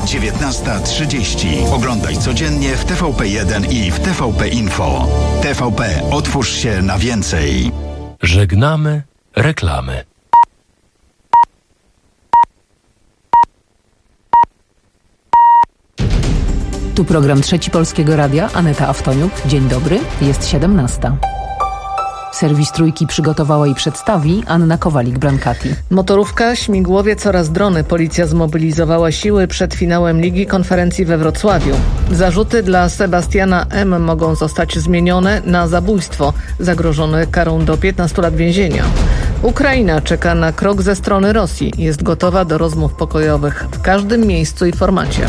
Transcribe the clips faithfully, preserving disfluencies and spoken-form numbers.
dziewiętnasta trzydzieści. Oglądaj codziennie w T V P jeden i w T V P Info. T V P. Otwórz się na więcej. Żegnamy reklamy. Tu program Trzeci Polskiego Radia, Aneta Aftoniuk. Dzień dobry, jest siedemnasta. Serwis Trójki przygotowała i przedstawi Anna Kowalik-Brankati. Motorówka, śmigłowiec oraz drony. Policja zmobilizowała siły przed finałem Ligi Konferencji we Wrocławiu. Zarzuty dla Sebastiana M. mogą zostać zmienione na zabójstwo, zagrożone karą do piętnastu lat więzienia. Ukraina czeka na krok ze strony Rosji. Jest gotowa do rozmów pokojowych w każdym miejscu i formacie.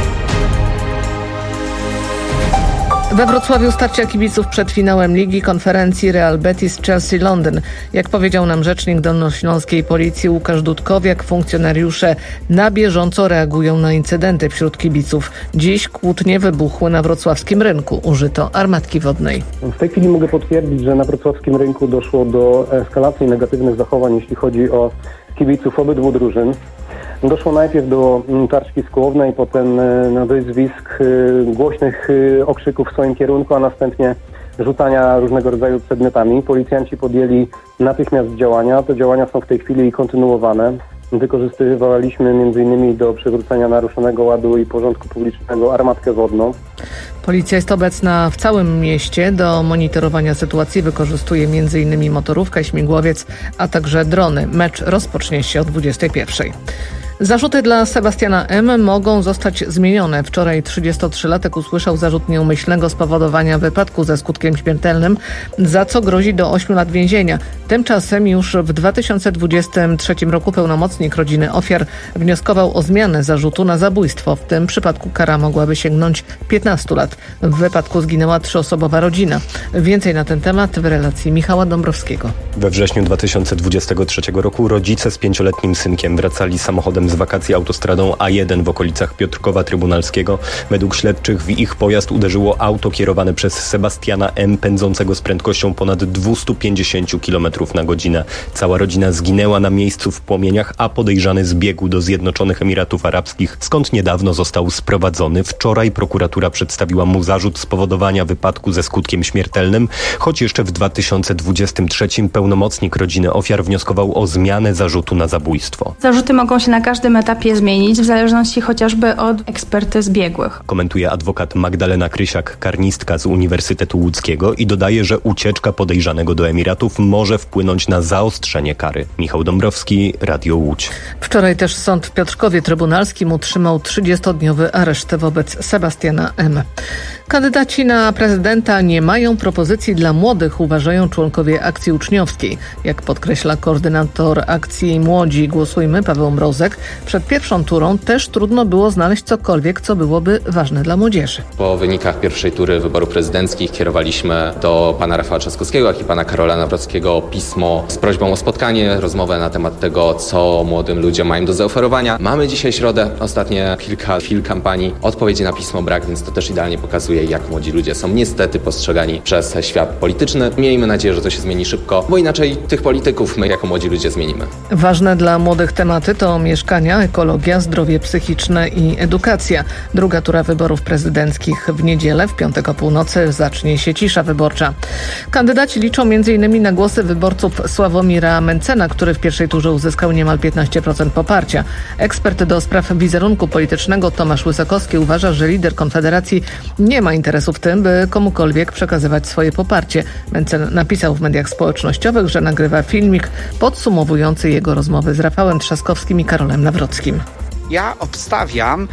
We Wrocławiu starcia kibiców przed finałem Ligi Konferencji Real Betis Chelsea Londyn. Jak powiedział nam rzecznik dolnośląskiej policji Łukasz Dudkowiak, funkcjonariusze na bieżąco reagują na incydenty wśród kibiców. Dziś kłótnie wybuchły na wrocławskim rynku. Użyto armatki wodnej. W tej chwili mogę potwierdzić, że na wrocławskim rynku doszło do eskalacji negatywnych zachowań, jeśli chodzi o kibiców obydwu drużyn. Doszło najpierw do tarczki słownej, potem na wyzwisk, głośnych okrzyków w swoim kierunku, a następnie rzucania różnego rodzaju przedmiotami. Policjanci podjęli natychmiast działania. Te działania są w tej chwili kontynuowane. Wykorzystywaliśmy między innymi do przywrócenia naruszonego ładu i porządku publicznego armatkę wodną. Policja jest obecna w całym mieście. Do monitorowania sytuacji wykorzystuje między innymi motorówkę, śmigłowiec, a także drony. Mecz rozpocznie się o dwudziestej pierwszej. Zarzuty dla Sebastiana M. mogą zostać zmienione. Wczoraj trzydziestotrzylatek usłyszał zarzut nieumyślnego spowodowania wypadku ze skutkiem śmiertelnym, za co grozi do ośmiu lat więzienia. Tymczasem już w dwa tysiące dwudziestym trzecim roku pełnomocnik rodziny ofiar wnioskował o zmianę zarzutu na zabójstwo. W tym przypadku kara mogłaby sięgnąć piętnastu lat. W wypadku zginęła trzyosobowa rodzina. Więcej na ten temat w relacji Michała Dąbrowskiego. We wrześniu dwa tysiące dwudziestego trzeciego roku rodzice z pięcioletnim synkiem wracali samochodem z wakacji autostradą A jeden w okolicach Piotrkowa Trybunalskiego. Według śledczych w ich pojazd uderzyło auto kierowane przez Sebastiana M. pędzącego z prędkością ponad dwieście pięćdziesiąt kilometrów na godzinę. Cała rodzina zginęła na miejscu w płomieniach, a podejrzany zbiegł do Zjednoczonych Emiratów Arabskich, skąd niedawno został sprowadzony. Wczoraj prokuratura przedstawiła mu zarzut spowodowania wypadku ze skutkiem śmiertelnym, choć jeszcze w dwa tysiące dwudziestym trzecim pełnomocnik rodziny ofiar wnioskował o zmianę zarzutu na zabójstwo. Zarzuty mogą się na każdym etapie zmienić, w zależności chociażby od ekspertyz biegłych. Komentuje adwokat Magdalena Krysiak, karnistka z Uniwersytetu Łódzkiego, i dodaje, że ucieczka podejrzanego do Emiratów może wpłynąć na zaostrzenie kary. Michał Dąbrowski, Radio Łódź. Wczoraj też sąd w Piotrkowie Trybunalskim utrzymał trzydziestodniowy areszt wobec Sebastiana M. Kandydaci na prezydenta nie mają propozycji dla młodych, uważają członkowie akcji uczniowskiej. Jak podkreśla koordynator akcji Młodzi Głosujmy Paweł Mrozek, przed pierwszą turą też trudno było znaleźć cokolwiek, co byłoby ważne dla młodzieży. Po wynikach pierwszej tury wyborów prezydenckich kierowaliśmy do pana Rafała Trzaskowskiego, jak i pana Karola Nawrockiego pismo z prośbą o spotkanie, rozmowę na temat tego, co młodym ludziom mają do zaoferowania. Mamy dzisiaj środę, ostatnie kilka chwil kampanii. Odpowiedzi na pismo brak, więc to też idealnie pokazuje, jak młodzi ludzie są niestety postrzegani przez świat polityczny. Miejmy nadzieję, że to się zmieni szybko, bo inaczej tych polityków my jako młodzi ludzie zmienimy. Ważne dla młodych tematy to mieszkania, ekologia, zdrowie psychiczne i edukacja. Druga tura wyborów prezydenckich w niedzielę, w piątek o północy zacznie się cisza wyborcza. Kandydaci liczą między innymi na głosy wyborców Sławomira Mencena, który w pierwszej turze uzyskał niemal piętnaście procent poparcia. Ekspert do spraw wizerunku politycznego Tomasz Łysakowski uważa, że lider Konfederacji nie ma interesu w tym, by komukolwiek przekazywać swoje poparcie. Mencen napisał w mediach społecznościowych, że nagrywa filmik podsumowujący jego rozmowy z Rafałem Trzaskowskim i Karolem Nawrockim. Ja obstawiam,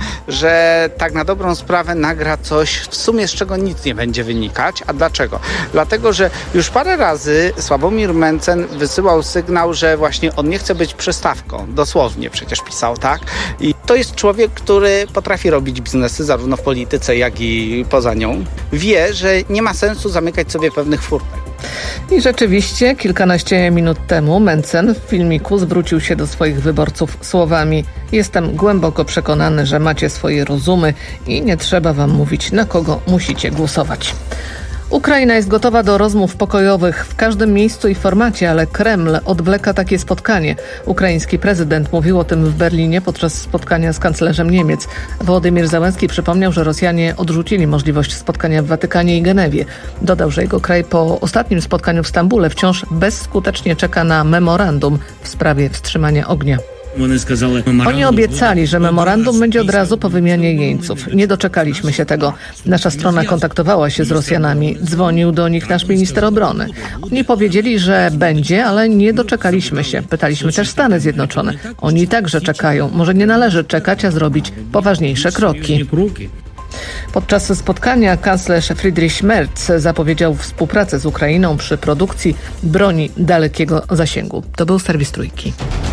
że tak na dobrą sprawę nagra coś w sumie, z czego nic nie będzie wynikać. A dlaczego? Dlatego, że już parę razy Sławomir Mencen wysyłał sygnał, że właśnie on nie chce być przystawką. Dosłownie przecież pisał, tak? I to jest człowiek, który potrafi robić biznesy zarówno w polityce, jak i poza nią. Wie, że nie ma sensu zamykać sobie pewnych furtek. I rzeczywiście kilkanaście minut temu Mencen w filmiku zwrócił się do swoich wyborców słowami: jestem głęboko przekonany, że macie swoje rozumy i nie trzeba wam mówić, na kogo musicie głosować. Ukraina jest gotowa do rozmów pokojowych w każdym miejscu i formacie, ale Kreml odwleka takie spotkanie. Ukraiński prezydent mówił o tym w Berlinie podczas spotkania z kanclerzem Niemiec. Wołodymyr Zełenski przypomniał, że Rosjanie odrzucili możliwość spotkania w Watykanie i Genewie. Dodał, że jego kraj po ostatnim spotkaniu w Stambule wciąż bezskutecznie czeka na memorandum w sprawie wstrzymania ognia. Oni obiecali, że memorandum będzie od razu po wymianie jeńców. Nie doczekaliśmy się tego. Nasza strona kontaktowała się z Rosjanami. Dzwonił do nich nasz minister obrony. Oni powiedzieli, że będzie, ale nie doczekaliśmy się. Pytaliśmy też Stany Zjednoczone. Oni także czekają. Może nie należy czekać, a zrobić poważniejsze kroki. Podczas spotkania kanclerz Friedrich Merz zapowiedział współpracę z Ukrainą przy produkcji broni dalekiego zasięgu. To był serwis Trójki.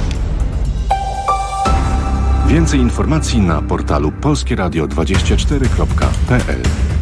Więcej informacji na portalu polskie radio dwadzieścia cztery kropka p l.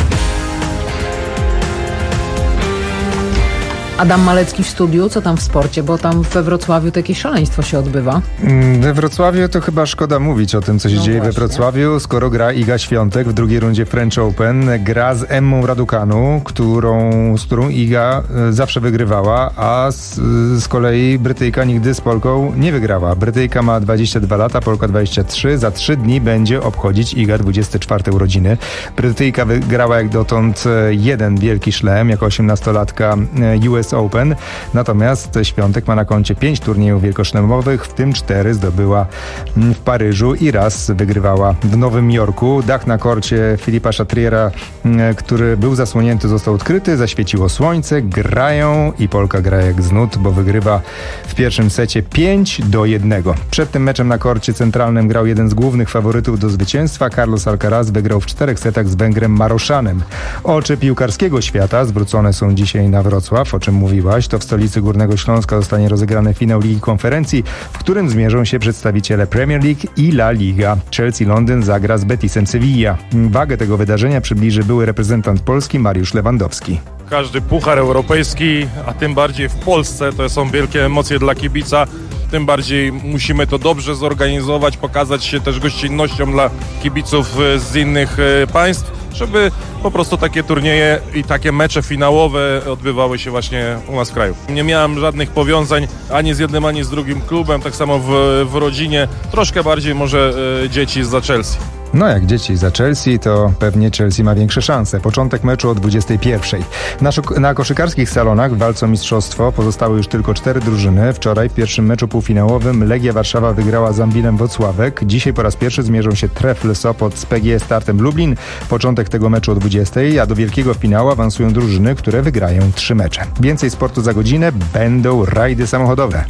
Adam Malecki w studiu, co tam w sporcie, bo tam we Wrocławiu to jakieś szaleństwo się odbywa. We Wrocławiu to chyba szkoda mówić o tym, co się no dzieje właśnie. We Wrocławiu, skoro gra Iga Świątek w drugiej rundzie French Open. Gra z Emmą Raducanu, którą, z którą Iga zawsze wygrywała, a z, z kolei Brytyjka nigdy z Polką nie wygrała. Brytyjka ma dwadzieścia dwa lata, Polka dwadzieścia trzy. Za trzy dni będzie obchodzić Iga dwudzieste czwarte urodziny. Brytyjka wygrała jak dotąd jeden wielki szlem, jako osiemnastolatka U S Open. Natomiast Świątek ma na koncie pięć turniejów wielkoszlemowych, w tym cztery zdobyła w Paryżu i raz wygrywała w Nowym Jorku. Dach na korcie Filipa Chatriera, który był zasłonięty, został odkryty, zaświeciło słońce, grają i Polka gra jak z nut, bo wygrywa w pierwszym secie pięć do jednego. Przed tym meczem na korcie centralnym grał jeden z głównych faworytów do zwycięstwa. Carlos Alcaraz wygrał w czterech setach z Węgrem Maroszanem. Oczy piłkarskiego świata zwrócone są dzisiaj na Wrocław, o czym mówiłaś. To w stolicy Górnego Śląska zostanie rozegrany finał Ligi Konferencji, w którym zmierzą się przedstawiciele Premier League i La Liga. Chelsea Londyn zagra z Betisem Sevilla. Wagę tego wydarzenia przybliży były reprezentant Polski Mariusz Lewandowski. Każdy puchar europejski, a tym bardziej w Polsce, to są wielkie emocje dla kibica. Tym bardziej musimy to dobrze zorganizować, pokazać się też gościnnością dla kibiców z innych państw, żeby po prostu takie turnieje i takie mecze finałowe odbywały się właśnie u nas w kraju. Nie miałem żadnych powiązań ani z jednym, ani z drugim klubem, tak samo w, w rodzinie, troszkę bardziej może e, dzieci za Chelsea. No jak dzieci za Chelsea, to pewnie Chelsea ma większe szanse. Początek meczu o dwudziestej pierwszej. Na, szuk- na koszykarskich salonach w walce o mistrzostwo pozostały już tylko cztery drużyny. Wczoraj w pierwszym meczu półfinałowym Legia Warszawa wygrała z Ambilem Włocławek. Dzisiaj po raz pierwszy zmierzą się Trefl Sopot z P G S Startem Lublin. Początek tego meczu o dwudziestej, a do wielkiego finału awansują drużyny, które wygrają trzy mecze. Więcej sportu za godzinę, będą rajdy samochodowe.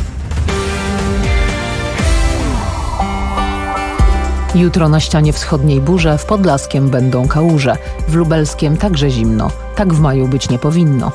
Jutro na ścianie wschodniej burze, w Podlaskiem będą kałuże. W Lubelskiem także zimno. Tak w maju być nie powinno.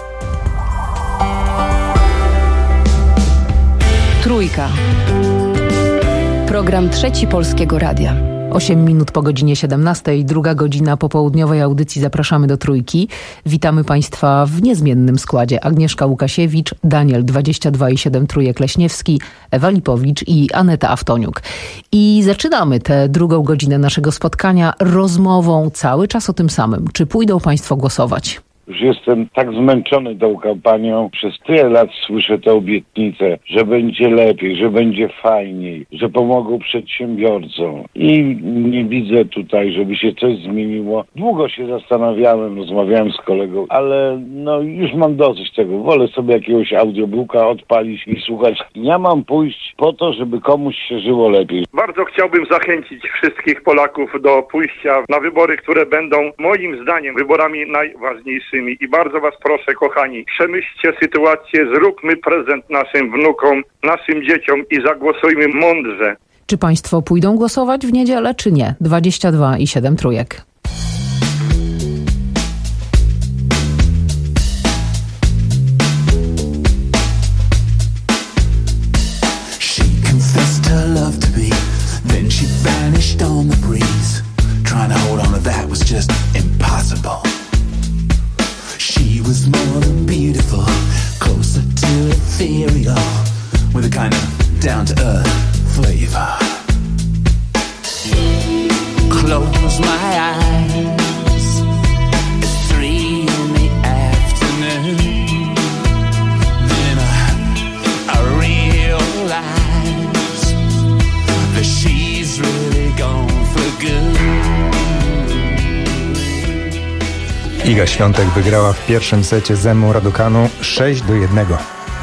Trójka. Program Trzeci Polskiego Radia. osiem minut po godzinie siedemnastej, druga godzina popołudniowej audycji. Zapraszamy do Trójki. Witamy Państwa w niezmiennym składzie. Agnieszka Łukasiewicz, Daniel dwadzieścia dwa i siedem Trójek Leśniewski, Ewa Lipowicz i Aneta Aftoniuk. I zaczynamy tę drugą godzinę naszego spotkania rozmową cały czas o tym samym. Czy pójdą Państwo głosować? Już jestem tak zmęczony tą kampanią. Przez tyle lat słyszę te obietnice, że będzie lepiej, że będzie fajniej, że pomogą przedsiębiorcom. I nie widzę tutaj, żeby się coś zmieniło. Długo się zastanawiałem, rozmawiałem z kolegą, ale no już mam dosyć tego. Wolę sobie jakiegoś audiobooka odpalić i słuchać. Ja mam pójść po to, żeby komuś się żyło lepiej. Bardzo chciałbym zachęcić wszystkich Polaków do pójścia na wybory, które będą moim zdaniem wyborami najważniejszymi. I bardzo was proszę, kochani, przemyślcie sytuację, zróbmy prezent naszym wnukom, naszym dzieciom i zagłosujmy mądrze. Czy Państwo pójdą głosować w niedzielę, czy nie? dwadzieścia dwa i siedem Trójek. She confessed her love to me, then she vanished on the breeze. Trying to hold on to that was just impossible. She was more than beautiful, closer to ethereal, with a kind of down-to-earth flavor. Close my eyes, it's three in the Iga Świątek wygrała w pierwszym secie z Emmą Raducanu sześć do jednego.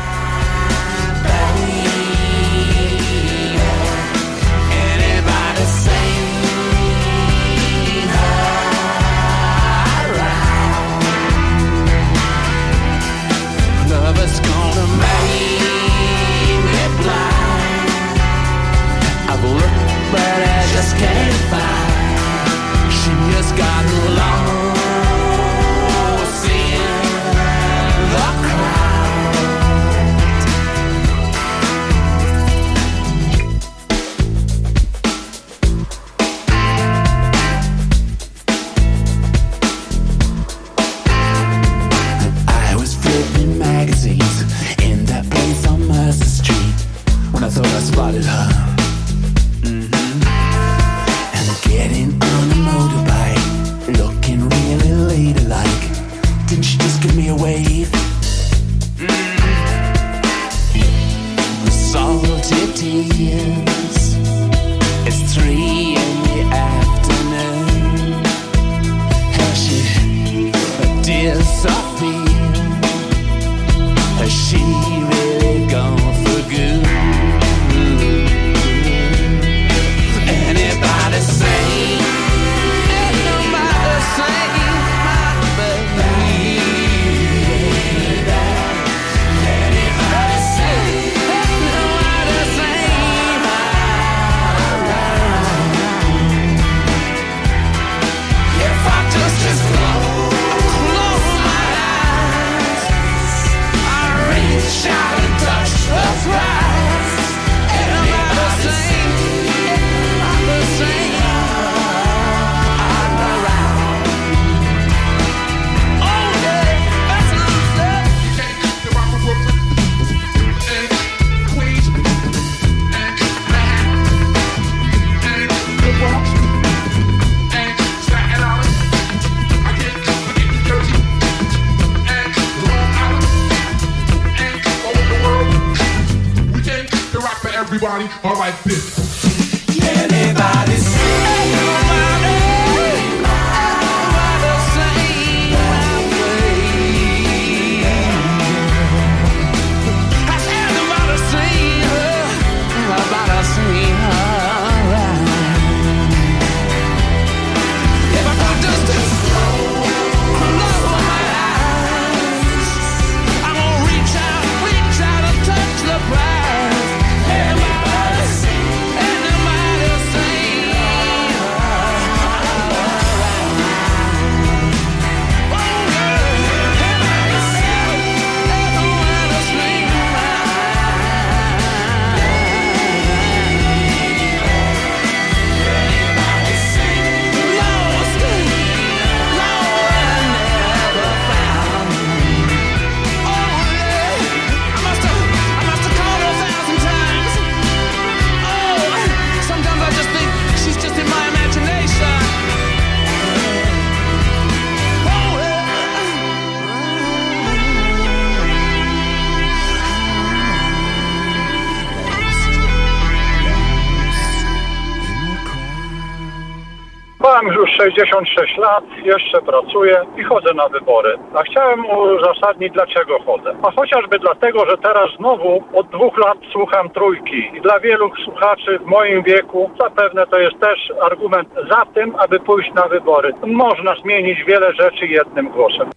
Mam już sześćdziesiąt sześć lat, jeszcze pracuję i chodzę na wybory. A chciałem uzasadnić, dlaczego chodzę. A chociażby dlatego, że teraz znowu od dwóch lat słucham Trójki. I dla wielu słuchaczy w moim wieku zapewne to jest też argument za tym, aby pójść na wybory. Można zmienić wiele rzeczy jednym głosem.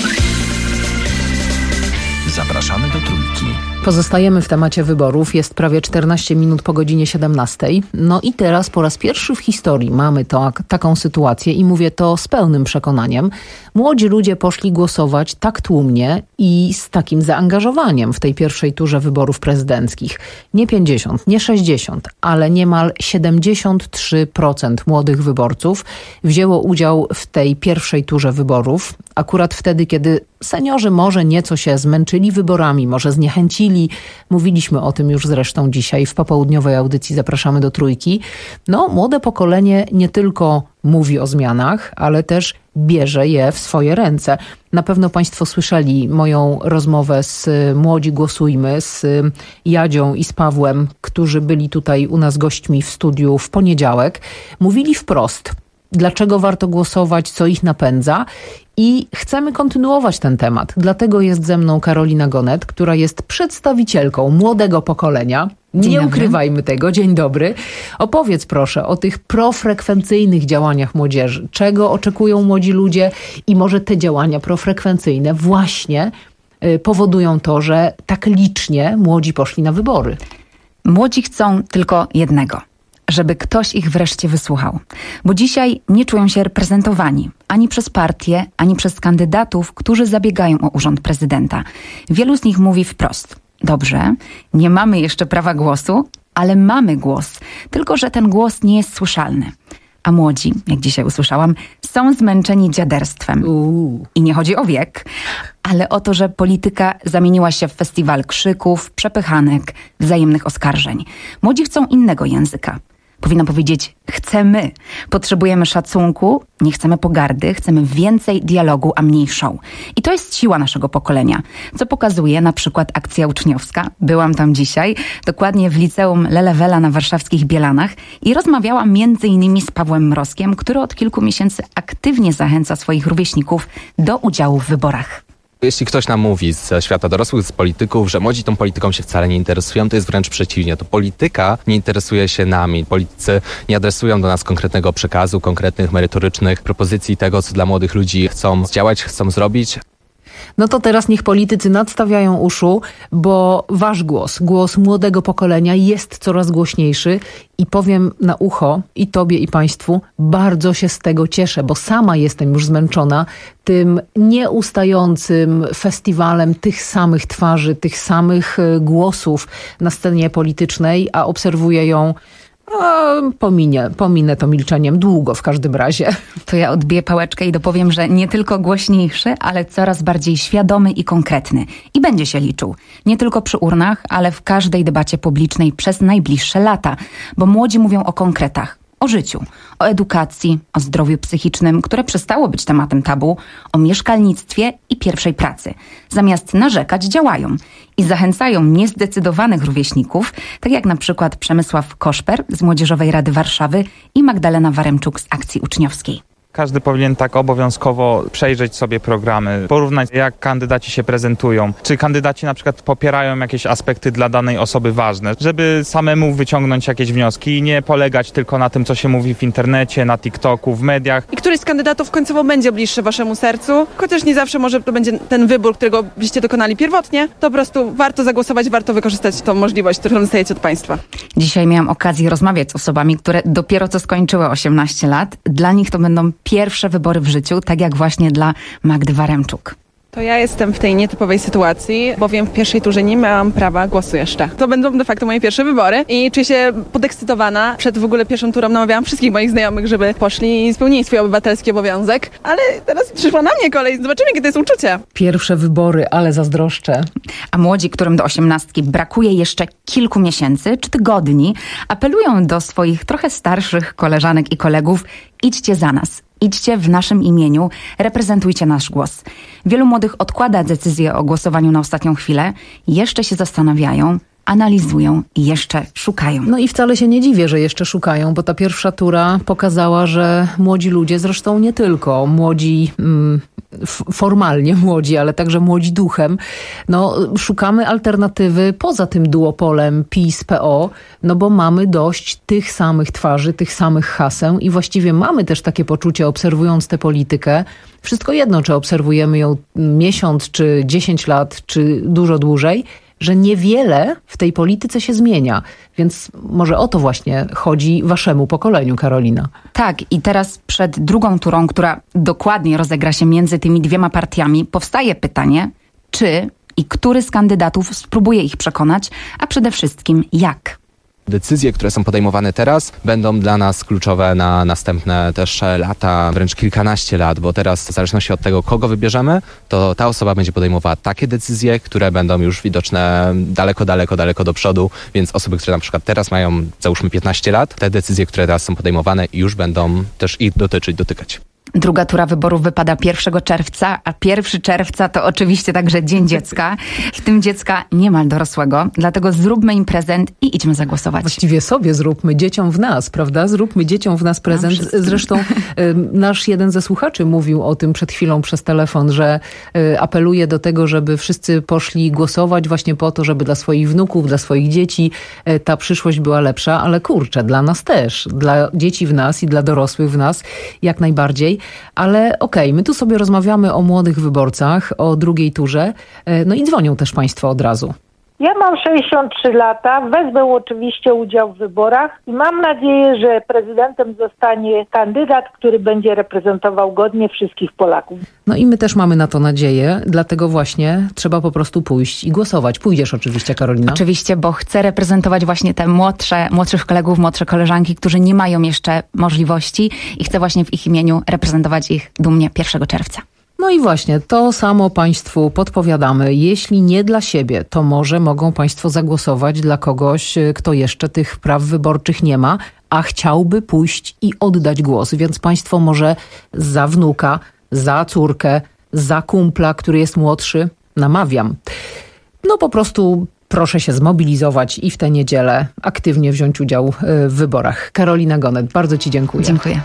Zapraszamy do Trójki. Pozostajemy w temacie wyborów. Jest prawie czternaście minut po godzinie siedemnastej. No i teraz po raz pierwszy w historii mamy to, taką sytuację i mówię to z pełnym przekonaniem. Młodzi ludzie poszli głosować tak tłumnie i z takim zaangażowaniem w tej pierwszej turze wyborów prezydenckich. Nie pięćdziesiąt, nie sześćdziesiąt, ale niemal siedemdziesiąt trzy procent młodych wyborców wzięło udział w tej pierwszej turze wyborów. Akurat wtedy, kiedy seniorzy może nieco się zmęczyli wyborami, może zniechęcili. Mówiliśmy o tym już zresztą dzisiaj w popołudniowej audycji Zapraszamy do Trójki. No, młode pokolenie nie tylko mówi o zmianach, ale też bierze je w swoje ręce. Na pewno Państwo słyszeli moją rozmowę z Młodzi Głosujmy, z Jadzią i z Pawłem, którzy byli tutaj u nas gośćmi w studiu w poniedziałek. Mówili wprost: dlaczego warto głosować, co ich napędza. I chcemy kontynuować ten temat. Dlatego jest ze mną Karolina Gonet, która jest przedstawicielką młodego pokolenia. Dzień Nie dobry. ukrywajmy tego. Dzień dobry. Opowiedz proszę o tych profrekwencyjnych działaniach młodzieży. Czego oczekują młodzi ludzie i może te działania profrekwencyjne właśnie y, powodują to, że tak licznie młodzi poszli na wybory. Młodzi chcą tylko jednego. Żeby ktoś ich wreszcie wysłuchał. Bo dzisiaj nie czują się reprezentowani ani przez partie, ani przez kandydatów, którzy zabiegają o urząd prezydenta. Wielu z nich mówi wprost: dobrze, nie mamy jeszcze prawa głosu, ale mamy głos. Tylko że ten głos nie jest słyszalny. A młodzi, jak dzisiaj usłyszałam, są zmęczeni dziaderstwem. Uuu. I nie chodzi o wiek, ale o to, że polityka zamieniła się w festiwal krzyków, przepychanek, wzajemnych oskarżeń. Młodzi chcą innego języka. Powinna powiedzieć: chcemy, potrzebujemy szacunku, nie chcemy pogardy, chcemy więcej dialogu, a mniej show. I to jest siła naszego pokolenia, co pokazuje na przykład akcja uczniowska. Byłam tam dzisiaj, dokładnie w liceum Lelewela na warszawskich Bielanach i rozmawiałam między innymi z Pawłem Mrozkiem, który od kilku miesięcy aktywnie zachęca swoich rówieśników do udziału w wyborach. Jeśli ktoś nam mówi ze świata dorosłych, z polityków, że młodzi tą polityką się wcale nie interesują, to jest wręcz przeciwnie. To polityka nie interesuje się nami. Politycy nie adresują do nas konkretnego przekazu, konkretnych, merytorycznych propozycji tego, co dla młodych ludzi chcą zdziałać, chcą zrobić. No to teraz niech politycy nadstawiają uszu, bo wasz głos, głos młodego pokolenia jest coraz głośniejszy i powiem na ucho i tobie i państwu, bardzo się z tego cieszę, bo sama jestem już zmęczona tym nieustającym festiwalem tych samych twarzy, tych samych głosów na scenie politycznej, a obserwuję ją. A, pominie, pominę to milczeniem długo w każdym razie. To ja odbiję pałeczkę i dopowiem, że nie tylko głośniejszy, ale coraz bardziej świadomy i konkretny. I będzie się liczył. Nie tylko przy urnach, ale w każdej debacie publicznej przez najbliższe lata. Bo młodzi mówią o konkretach. O życiu, o edukacji, o zdrowiu psychicznym, które przestało być tematem tabu, o mieszkalnictwie i pierwszej pracy. Zamiast narzekać, działają i zachęcają niezdecydowanych rówieśników, tak jak na przykład Przemysław Koszper z Młodzieżowej Rady Warszawy i Magdalena Waremczuk z Akcji Uczniowskiej. Każdy powinien tak obowiązkowo przejrzeć sobie programy, porównać jak kandydaci się prezentują, czy kandydaci na przykład popierają jakieś aspekty dla danej osoby ważne, żeby samemu wyciągnąć jakieś wnioski i nie polegać tylko na tym, co się mówi w internecie, na TikToku, w mediach. I któryś z kandydatów końcowo będzie bliższy waszemu sercu, chociaż nie zawsze może to będzie ten wybór, którego byście dokonali pierwotnie, to po prostu warto zagłosować, warto wykorzystać tą możliwość, którą dostajecie od państwa. Dzisiaj miałam okazję rozmawiać z osobami, które dopiero co skończyły osiemnaście lat. Dla nich to będą pierwsze wybory w życiu, tak jak właśnie dla Magdy Waremczuk. To ja jestem w tej nietypowej sytuacji, bowiem w pierwszej turze nie miałam prawa głosu jeszcze. To będą de facto moje pierwsze wybory i czuję się podekscytowana. Przed w ogóle pierwszą turą namawiałam wszystkich moich znajomych, żeby poszli i spełnili swój obywatelski obowiązek, ale teraz przyszła na mnie kolej. Zobaczymy, jakie to jest uczucie. Pierwsze wybory, ale zazdroszczę. A młodzi, którym do osiemnastki brakuje jeszcze kilku miesięcy czy tygodni, apelują do swoich trochę starszych koleżanek i kolegów: idźcie za nas. Idźcie w naszym imieniu, reprezentujcie nasz głos. Wielu młodych odkłada decyzję o głosowaniu na ostatnią chwilę, jeszcze się zastanawiają, analizują i jeszcze szukają. No i wcale się nie dziwię, że jeszcze szukają, bo ta pierwsza tura pokazała, że młodzi ludzie, zresztą nie tylko młodzi, mm, formalnie młodzi, ale także młodzi duchem, no szukamy alternatywy poza tym duopolem PiS P O, no bo mamy dość tych samych twarzy, tych samych haseł i właściwie mamy też takie poczucie, obserwując tę politykę, wszystko jedno, czy obserwujemy ją miesiąc, czy dziesięć lat, czy dużo dłużej, że niewiele w tej polityce się zmienia. Więc może o to właśnie chodzi waszemu pokoleniu, Karolina. Tak, i teraz przed drugą turą, która dokładnie rozegra się między tymi dwiema partiami, powstaje pytanie, czy i który z kandydatów spróbuje ich przekonać, a przede wszystkim jak. Decyzje, które są podejmowane teraz, będą dla nas kluczowe na następne też lata, wręcz kilkanaście lat, bo teraz w zależności od tego, kogo wybierzemy, to ta osoba będzie podejmowała takie decyzje, które będą już widoczne daleko, daleko, daleko do przodu, więc osoby, które na przykład teraz mają, załóżmy piętnaście lat, te decyzje, które teraz są podejmowane, już będą też ich dotyczyć, dotykać. Druga tura wyborów wypada pierwszego czerwca, a pierwszego czerwca to oczywiście także Dzień Dziecka. W tym dziecka nie ma dorosłego, dlatego zróbmy im prezent i idźmy zagłosować. Właściwie sobie zróbmy, dzieciom w nas, prawda? Zróbmy dzieciom w nas prezent. Zresztą y, nasz jeden ze słuchaczy mówił o tym przed chwilą przez telefon, że y, apeluje do tego, żeby wszyscy poszli głosować właśnie po to, żeby dla swoich wnuków, dla swoich dzieci y, ta przyszłość była lepsza, ale kurczę, dla nas też, dla dzieci w nas i dla dorosłych w nas jak najbardziej. Ale okej, okay, my tu sobie rozmawiamy o młodych wyborcach, o drugiej turze, y, no i dzwonią też państwo od razu. Ja mam sześćdziesiąt trzy lata, wezmę oczywiście udział w wyborach i mam nadzieję, że prezydentem zostanie kandydat, który będzie reprezentował godnie wszystkich Polaków. No i my też mamy na to nadzieję, dlatego właśnie trzeba po prostu pójść i głosować. Pójdziesz oczywiście, Karolina. Oczywiście, bo chcę reprezentować właśnie te młodsze, młodszych kolegów, młodsze koleżanki, którzy nie mają jeszcze możliwości i chcę właśnie w ich imieniu reprezentować ich dumnie pierwszego czerwca. No i właśnie, to samo Państwu podpowiadamy. Jeśli nie dla siebie, to może mogą Państwo zagłosować dla kogoś, kto jeszcze tych praw wyborczych nie ma, a chciałby pójść i oddać głos. Więc Państwo może za wnuka, za córkę, za kumpla, który jest młodszy, namawiam. No po prostu proszę się zmobilizować i w tę niedzielę aktywnie wziąć udział w wyborach. Karolina Gonet, bardzo Ci dziękuję. Dziękuję.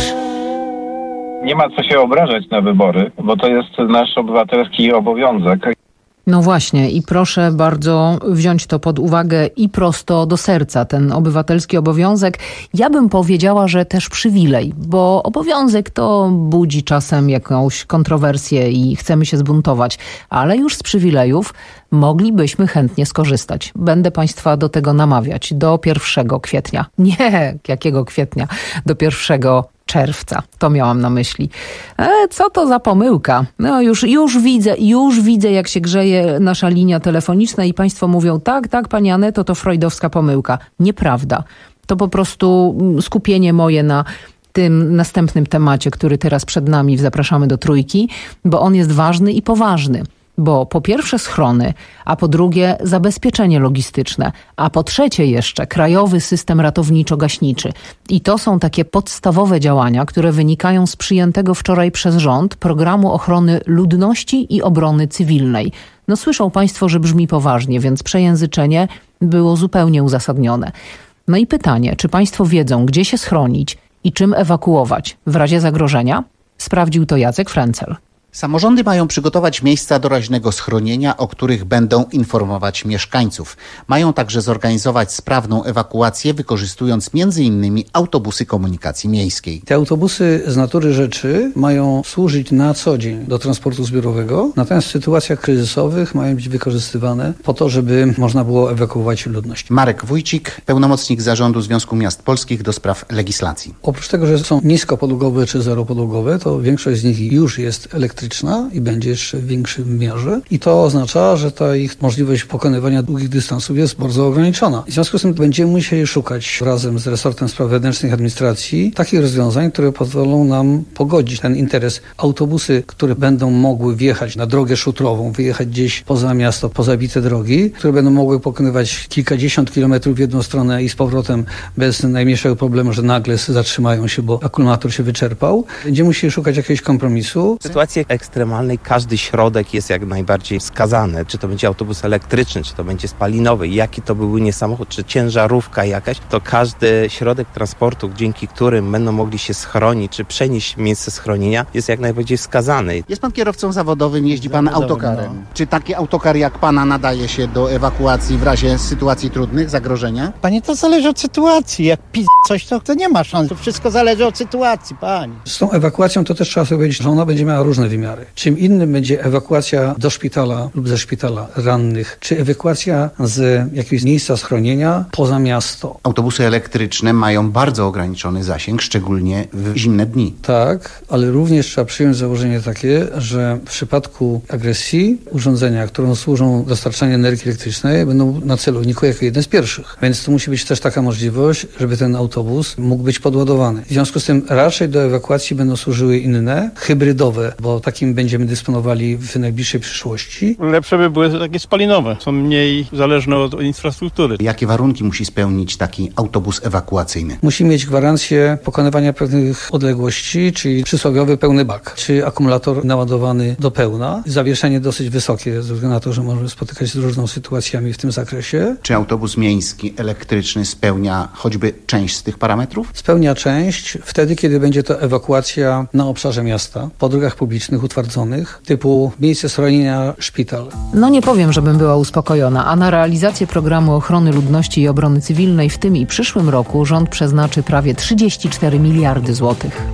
Nie ma co się obrażać na wybory, bo to jest nasz obywatelski obowiązek. No właśnie i proszę bardzo wziąć to pod uwagę i prosto do serca, ten obywatelski obowiązek. Ja bym powiedziała, że też przywilej, bo obowiązek to budzi czasem jakąś kontrowersję i chcemy się zbuntować, ale już z przywilejów moglibyśmy chętnie skorzystać. Będę Państwa do tego namawiać do pierwszego kwietnia. Nie, jakiego kwietnia? Do pierwszego czerwca. To miałam na myśli. E, co to za pomyłka? No już, już widzę, już widzę, jak się grzeje nasza linia telefoniczna i Państwo mówią, tak, tak, Pani Aneto, to freudowska pomyłka. Nieprawda. To po prostu skupienie moje na tym następnym temacie, który teraz przed nami w Zapraszamy do Trójki, bo on jest ważny i poważny. Bo po pierwsze schrony, a po drugie zabezpieczenie logistyczne, a po trzecie jeszcze krajowy system ratowniczo-gaśniczy. I to są takie podstawowe działania, które wynikają z przyjętego wczoraj przez rząd programu ochrony ludności i obrony cywilnej. No słyszą Państwo, że brzmi poważnie, więc przejęzyczenie było zupełnie uzasadnione. No i pytanie, czy Państwo wiedzą, gdzie się schronić i czym ewakuować w razie zagrożenia? Sprawdził to Jacek Frencel. Samorządy mają przygotować miejsca doraźnego schronienia, o których będą informować mieszkańców. Mają także zorganizować sprawną ewakuację, wykorzystując między innymi autobusy komunikacji miejskiej. Te autobusy z natury rzeczy mają służyć na co dzień do transportu zbiorowego, natomiast w sytuacjach kryzysowych mają być wykorzystywane po to, żeby można było ewakuować ludność. Marek Wójcik, pełnomocnik Zarządu Związku Miast Polskich do spraw legislacji. Oprócz tego, że są niskopodłogowe czy zeropodłogowe, to większość z nich już jest elektryczna i będzie jeszcze w większym wymiarze. I to oznacza, że ta ich możliwość pokonywania długich dystansów jest bardzo ograniczona. W związku z tym będziemy musieli szukać razem z resortem spraw wewnętrznych i administracji takich rozwiązań, które pozwolą nam pogodzić ten interes. Autobusy, które będą mogły wjechać na drogę szutrową, wyjechać gdzieś poza miasto, poza bite drogi, które będą mogły pokonywać kilkadziesiąt kilometrów w jedną stronę i z powrotem bez najmniejszego problemu, że nagle zatrzymają się, bo akumulator się wyczerpał. Będziemy musieli szukać jakiegoś kompromisu. Sytuację ekstremalnej każdy środek jest jak najbardziej wskazany. Czy to będzie autobus elektryczny, czy to będzie spalinowy, jaki to były nie samochód, czy ciężarówka jakaś, to każdy środek transportu, dzięki którym będą mogli się schronić, czy przenieść miejsce schronienia, jest jak najbardziej wskazany. Jest pan kierowcą zawodowym, jeździ pan zawodowym, autokarem. No. Czy taki autokar jak pana nadaje się do ewakuacji w razie sytuacji trudnych, zagrożenia? Panie, to zależy od sytuacji. Jak pi... coś, to, to nie ma szans. To wszystko zależy od sytuacji, pani. Z tą ewakuacją to też trzeba sobie powiedzieć, że ona będzie miała różne wymiary. Czym innym będzie ewakuacja do szpitala lub ze szpitala rannych, czy ewakuacja z jakiegoś miejsca schronienia poza miasto. Autobusy elektryczne mają bardzo ograniczony zasięg, szczególnie w zimne dni. Tak, ale również trzeba przyjąć założenie takie, że w przypadku agresji urządzenia, które służą dostarczaniu energii elektrycznej, będą na celowniku jako jeden z pierwszych. Więc tu musi być też taka możliwość, żeby ten autobus mógł być podładowany. W związku z tym raczej do ewakuacji będą służyły inne, hybrydowe, bo takim będziemy dysponowali w najbliższej przyszłości. Lepsze by były takie spalinowe, są mniej zależne od infrastruktury. Jakie warunki musi spełnić taki autobus ewakuacyjny? Musi mieć gwarancję pokonywania pewnych odległości, czyli przysłowiowy pełny bak, czy akumulator naładowany do pełna. Zawieszenie dosyć wysokie, ze względu na to, że możemy spotykać się z różnymi sytuacjami w tym zakresie. Czy autobus miejski elektryczny spełnia choćby część z tych parametrów? Spełnia część wtedy, kiedy będzie to ewakuacja na obszarze miasta, po drogach publicznych utwardzonych, typu miejsce schronienia, szpital. No nie powiem, żebym była uspokojona, a na realizację programu ochrony ludności i obrony cywilnej w tym i przyszłym roku rząd przeznaczy prawie trzydzieści cztery miliardy złotych.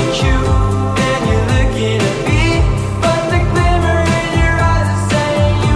You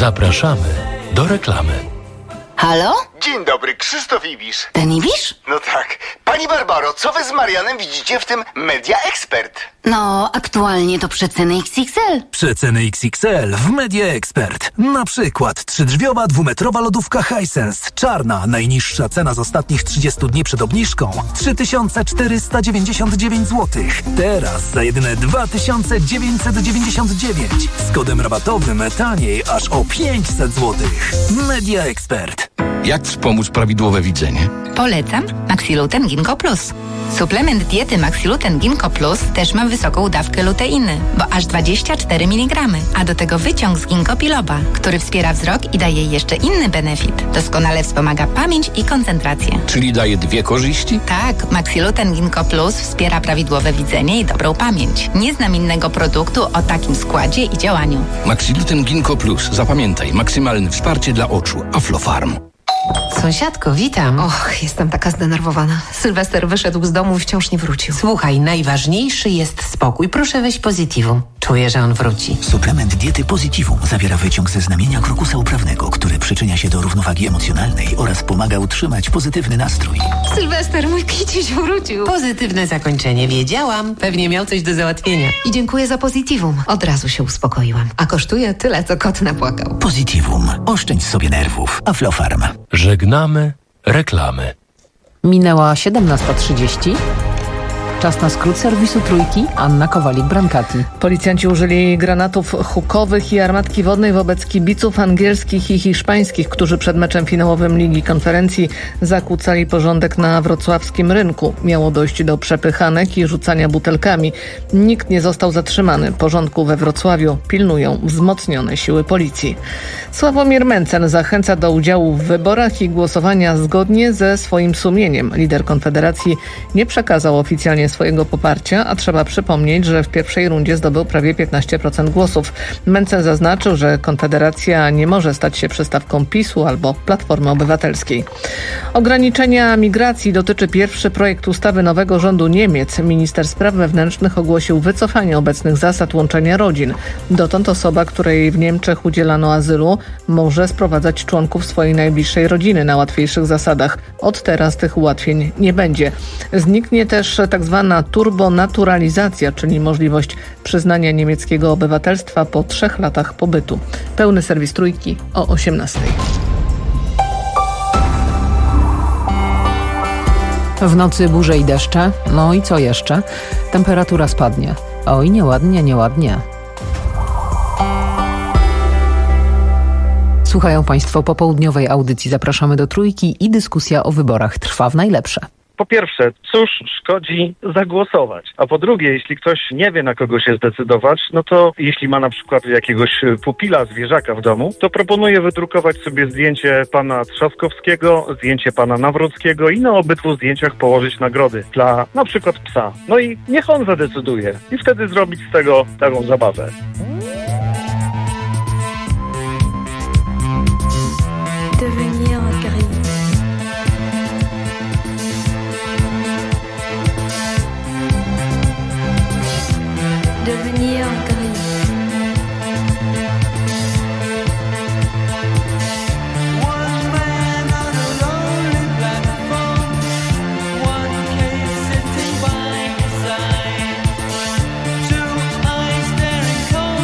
Zapraszamy do reklamy. Halo? Dzień dobry, Krzysztof Ibisz. Ten Ibisz? No tak. Pani Barbaro, co wy z Marianem widzicie w tym Media Expert? No, aktualnie to przeceny X X L. Przeceny X X L w Media Expert. Na przykład trzydrzwiowa dwumetrowa lodówka Hisense czarna. Najniższa cena z ostatnich trzydziestu dni przed obniżką trzy tysiące czterysta dziewięćdziesiąt dziewięć złotych. Teraz za jedyne dwa tysiące dziewięćset dziewięćdziesiąt dziewięć. Z kodem rabatowym taniej aż o pięćset złotych. Media Expert. Jak wspomóc prawidłowe widzenie? Polecam Maxiluten Ginkgo Plus. Suplement diety Maxiluten Ginkgo Plus też ma wysoką dawkę luteiny, bo aż dwadzieścia cztery miligramy, a do tego wyciąg z ginkgo biloba, który wspiera wzrok i daje jeszcze inny benefit. Doskonale wspomaga pamięć i koncentrację. Czyli daje dwie korzyści? Tak, Maxiluten Ginkgo Plus wspiera prawidłowe widzenie i dobrą pamięć. Nie znam innego produktu o takim składzie i działaniu. Maxiluten Ginkgo Plus. Zapamiętaj, maksymalne wsparcie dla oczu. Aflofarm. Sąsiadko, witam. Och, jestem taka zdenerwowana. Sylwester wyszedł z domu i wciąż nie wrócił. Słuchaj, najważniejszy jest spokój. Proszę weź Positivum. Czuję, że on wróci. Suplement diety Positivum zawiera wyciąg ze znamienia krokusa uprawnego, który przyczynia się do równowagi emocjonalnej oraz pomaga utrzymać pozytywny nastrój. Sylwester, mój kiciuś wrócił. Pozytywne zakończenie, wiedziałam. Pewnie miał coś do załatwienia. I dziękuję za Positivum. Od razu się uspokoiłam. A kosztuje tyle, co kot napłakał. Positivum. Oszczędź sobie nerwów. Aflofarm. Żegnamy reklamy. Minęła siedemnasta trzydzieści. Czas na skrót serwisu Trójki. Anna Kowalik-Brankati. Policjanci użyli granatów hukowych i armatki wodnej wobec kibiców angielskich i hiszpańskich, którzy przed meczem finałowym Ligi Konferencji zakłócali porządek na wrocławskim rynku. Miało dojść do przepychanek i rzucania butelkami. Nikt nie został zatrzymany. Porządku we Wrocławiu pilnują wzmocnione siły policji. Sławomir Mencen zachęca do udziału w wyborach i głosowania zgodnie ze swoim sumieniem. Lider Konfederacji nie przekazał oficjalnie swojego poparcia, a trzeba przypomnieć, że w pierwszej rundzie zdobył prawie piętnaście procent głosów. Mencen zaznaczył, że Konfederacja nie może stać się przystawką PiSu albo Platformy Obywatelskiej. Ograniczenia migracji dotyczy pierwszy projekt ustawy nowego rządu Niemiec. Minister spraw wewnętrznych ogłosił wycofanie obecnych zasad łączenia rodzin. Dotąd osoba, której w Niemczech udzielano azylu, może sprowadzać członków swojej najbliższej rodziny na łatwiejszych zasadach. Od teraz tych ułatwień nie będzie. Zniknie też tak zwana turbonaturalizacja, czyli możliwość przyznania niemieckiego obywatelstwa po trzech latach pobytu. Pełny serwis Trójki o osiemnastej. W nocy burze i deszcze. No i co jeszcze? Temperatura spadnie. Oj, nieładnie, nieładnie. Słuchają Państwo popołudniowej audycji. Zapraszamy do Trójki i dyskusja o wyborach trwa w najlepsze. Po pierwsze, cóż szkodzi zagłosować? A po drugie, jeśli ktoś nie wie, na kogo się zdecydować, no to jeśli ma na przykład jakiegoś pupila, zwierzaka w domu, to proponuję wydrukować sobie zdjęcie pana Trzaskowskiego, zdjęcie pana Nawrockiego i na obydwu zdjęciach położyć nagrody dla na przykład psa. No i niech on zadecyduje i wtedy zrobić z tego taką zabawę. Devenir gris. Devenir gris. One man on a lonely platform, one case sitting by his side, two eyes staring cold.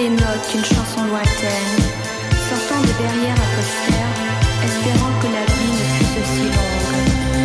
des notes qu'une chanson lointaine, sortant de derrière un poster, espérant que la vie ne fût aussi longue.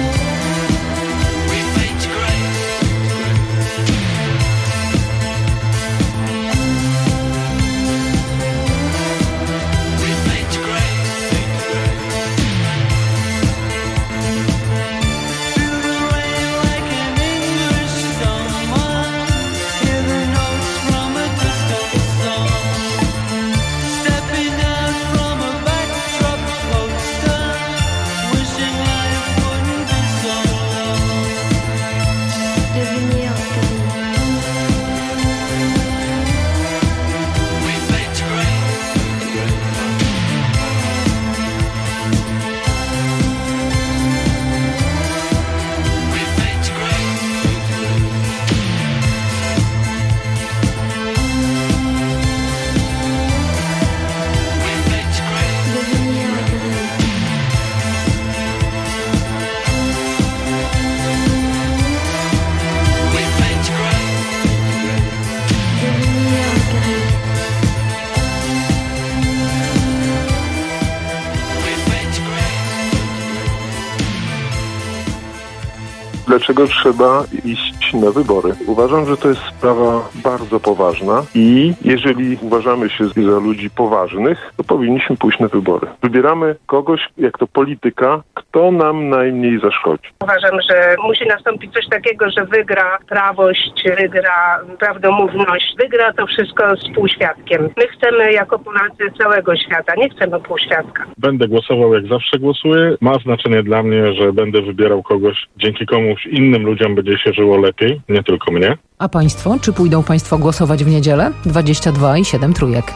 Dlaczego trzeba iść na wybory? Uważam, że to jest sprawa bardzo poważna i jeżeli uważamy się za ludzi poważnych, to powinniśmy pójść na wybory. Wybieramy kogoś, jak to polityka, kto nam najmniej zaszkodzi. Uważam, że musi nastąpić coś takiego, że wygra prawość, wygra prawdomówność, wygra to wszystko z półświadkiem. My chcemy jako Polacy całego świata, nie chcemy półświadka. Będę głosował jak zawsze głosuję. Ma znaczenie dla mnie, że będę wybierał kogoś, dzięki komuś innym ludziom będzie się żyło lepiej, nie tylko mnie. A państwo? Czy pójdą państwo głosować w niedzielę? dwadzieścia dwa i siedem trójek.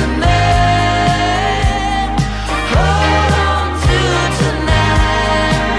Hold on to tonight.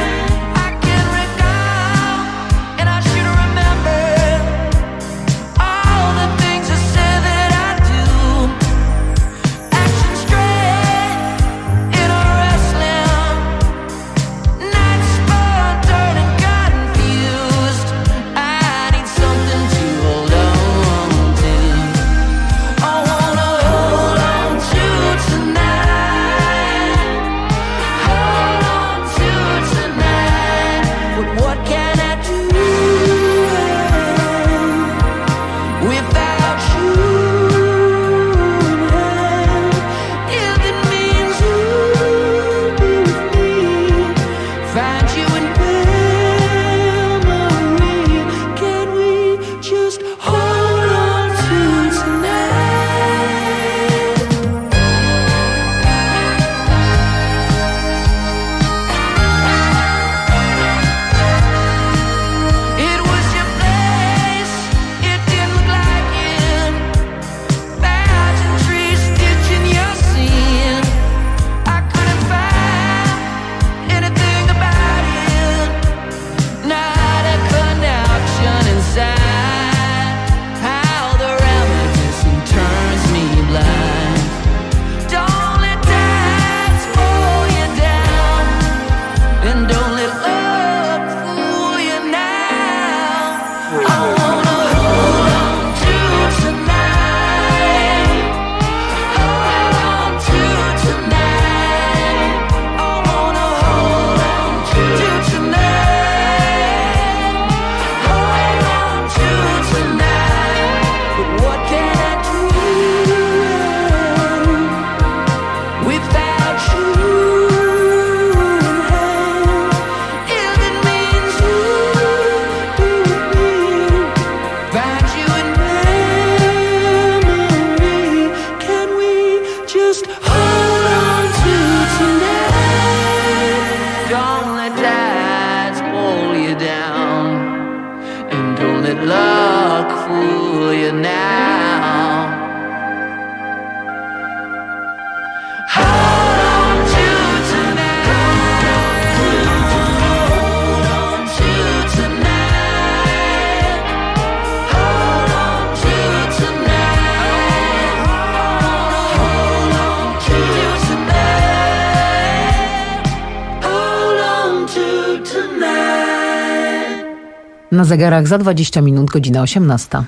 Na zegarach za dwadzieścia minut, godzina osiemnasta.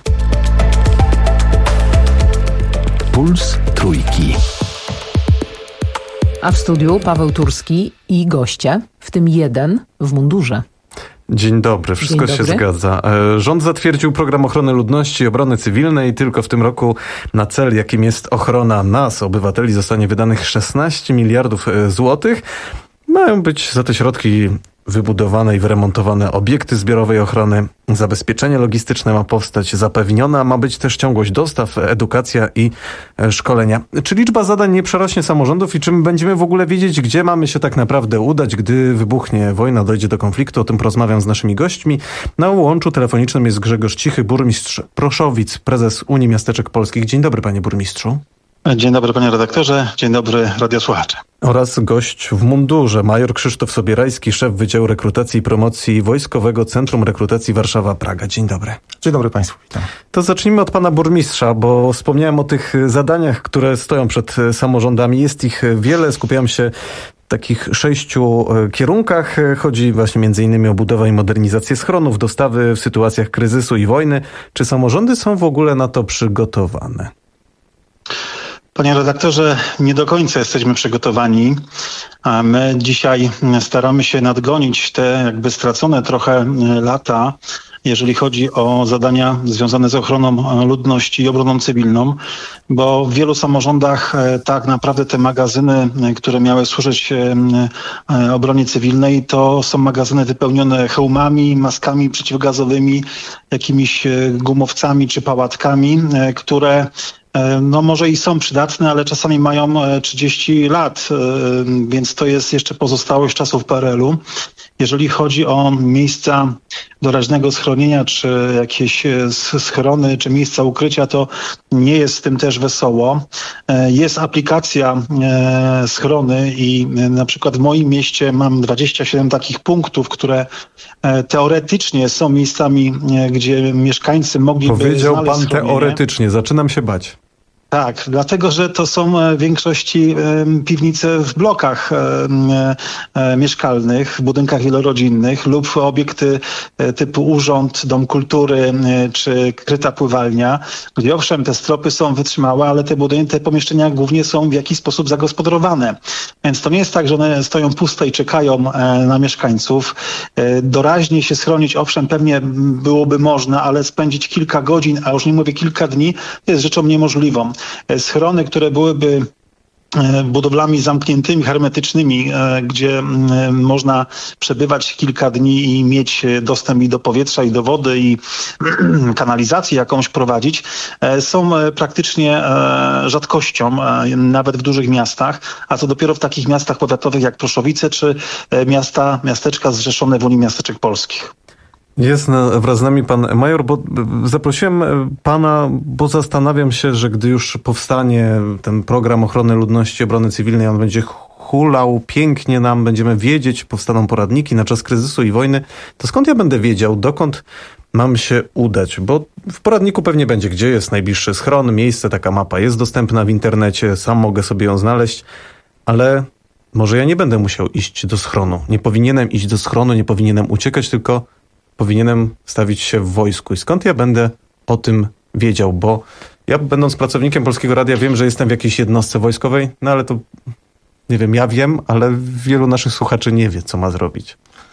Puls Trójki. A w studiu Paweł Turski i goście, w tym jeden w mundurze. Dzień dobry, wszystko Dzień się dobry. zgadza. Rząd zatwierdził program ochrony ludności i obrony cywilnej. Tylko w tym roku na cel, jakim jest ochrona nas, obywateli, zostanie wydanych szesnaście miliardów złotych. Mają być za te środki wybudowane i wyremontowane obiekty zbiorowej ochrony. Zabezpieczenie logistyczne ma powstać zapewnione, a ma być też ciągłość dostaw, edukacja i szkolenia. Czy liczba zadań nie przerośnie samorządów i czy my będziemy w ogóle wiedzieć, gdzie mamy się tak naprawdę udać, gdy wybuchnie wojna, dojdzie do konfliktu? O tym porozmawiam z naszymi gośćmi. Na łączu telefonicznym jest Grzegorz Cichy, burmistrz Proszowic, prezes Unii Miasteczek Polskich. Dzień dobry, panie burmistrzu. Dzień dobry, panie redaktorze. Dzień dobry, radiosłuchacze. Oraz gość w mundurze, major Krzysztof Sobierajski, szef Wydziału Rekrutacji i Promocji Wojskowego Centrum Rekrutacji Warszawa-Praga. Dzień dobry. Dzień dobry państwu, witam. To zacznijmy od pana burmistrza, bo wspomniałem o tych zadaniach, które stoją przed samorządami. Jest ich wiele, skupiam się w takich sześciu kierunkach. Chodzi właśnie między innymi o budowę i modernizację schronów, dostawy w sytuacjach kryzysu i wojny. Czy samorządy są w ogóle na to przygotowane? Panie redaktorze, nie do końca jesteśmy przygotowani. A my dzisiaj staramy się nadgonić te jakby stracone trochę lata, jeżeli chodzi o zadania związane z ochroną ludności i obroną cywilną, bo w wielu samorządach tak naprawdę te magazyny, które miały służyć obronie cywilnej, to są magazyny wypełnione hełmami, maskami przeciwgazowymi, jakimiś gumowcami czy pałatkami, które no może i są przydatne, ale czasami mają trzydzieści lat, więc to jest jeszcze pozostałość czasów P R L u. Jeżeli chodzi o miejsca doraźnego schronienia, czy jakieś schrony, czy miejsca ukrycia, to nie jest z tym też wesoło. Jest aplikacja schrony i na przykład w moim mieście mam dwadzieścia siedem takich punktów, które teoretycznie są miejscami, gdzie mieszkańcy mogliby Powiedział znaleźć pan schronienie. Teoretycznie, zaczynam się bać. Tak, dlatego, że to są w większości piwnice w blokach mieszkalnych, w budynkach wielorodzinnych lub obiekty typu urząd, dom kultury czy kryta pływalnia, gdzie owszem te stropy są wytrzymałe, ale te budynki, te pomieszczenia głównie są w jakiś sposób zagospodarowane. Więc to nie jest tak, że one stoją puste i czekają na mieszkańców. Doraźnie się schronić, owszem, pewnie byłoby można, ale spędzić kilka godzin, a już nie mówię kilka dni, jest rzeczą niemożliwą. Schrony, które byłyby budowlami zamkniętymi, hermetycznymi, gdzie można przebywać kilka dni i mieć dostęp i do powietrza, i do wody, i kanalizację jakąś prowadzić, są praktycznie rzadkością, nawet w dużych miastach, a co dopiero w takich miastach powiatowych jak Proszowice, czy miasta, miasteczka zrzeszone w Unii Miasteczek Polskich. Jest na, wraz z nami pan major, bo zaprosiłem pana, bo zastanawiam się, że gdy już powstanie ten program ochrony ludności i obrony cywilnej, on będzie hulał pięknie nam, będziemy wiedzieć, powstaną poradniki na czas kryzysu i wojny, to skąd ja będę wiedział, dokąd mam się udać? Bo w poradniku pewnie będzie, gdzie jest najbliższy schron, miejsce, taka mapa jest dostępna w internecie, sam mogę sobie ją znaleźć, ale może ja nie będę musiał iść do schronu. Nie powinienem iść do schronu, nie powinienem uciekać, tylko powinienem stawić się w wojsku. I skąd ja będę o tym wiedział? Bo ja, będąc pracownikiem Polskiego Radia, wiem, że jestem w jakiejś jednostce wojskowej, no ale to, nie wiem, ja wiem, ale wielu naszych słuchaczy nie wie, co ma zrobić.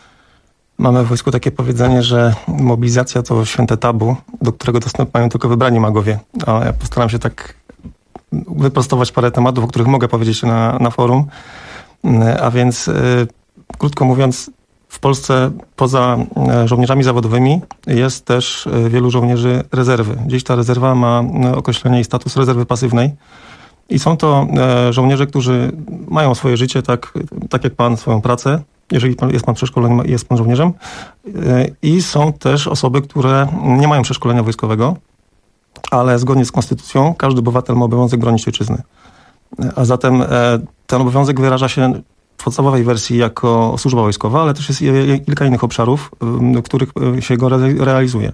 Mamy w wojsku takie powiedzenie, że mobilizacja to święte tabu, do którego dostęp mają tylko wybrani magowie. A ja postaram się tak wyprostować parę tematów, o których mogę powiedzieć na, na forum. A więc, yy, krótko mówiąc, w Polsce poza żołnierzami zawodowymi jest też wielu żołnierzy rezerwy. Dziś ta rezerwa ma określenie i status rezerwy pasywnej. I są to żołnierze, którzy mają swoje życie, tak, tak jak pan, swoją pracę, jeżeli pan, jest pan przeszkolony, jest pan żołnierzem. I są też osoby, które nie mają przeszkolenia wojskowego, ale zgodnie z konstytucją każdy obywatel ma obowiązek bronić ojczyzny. A zatem ten obowiązek wyraża się w podstawowej wersji jako służba wojskowa, ale też jest kilka innych obszarów, w których się go realizuje.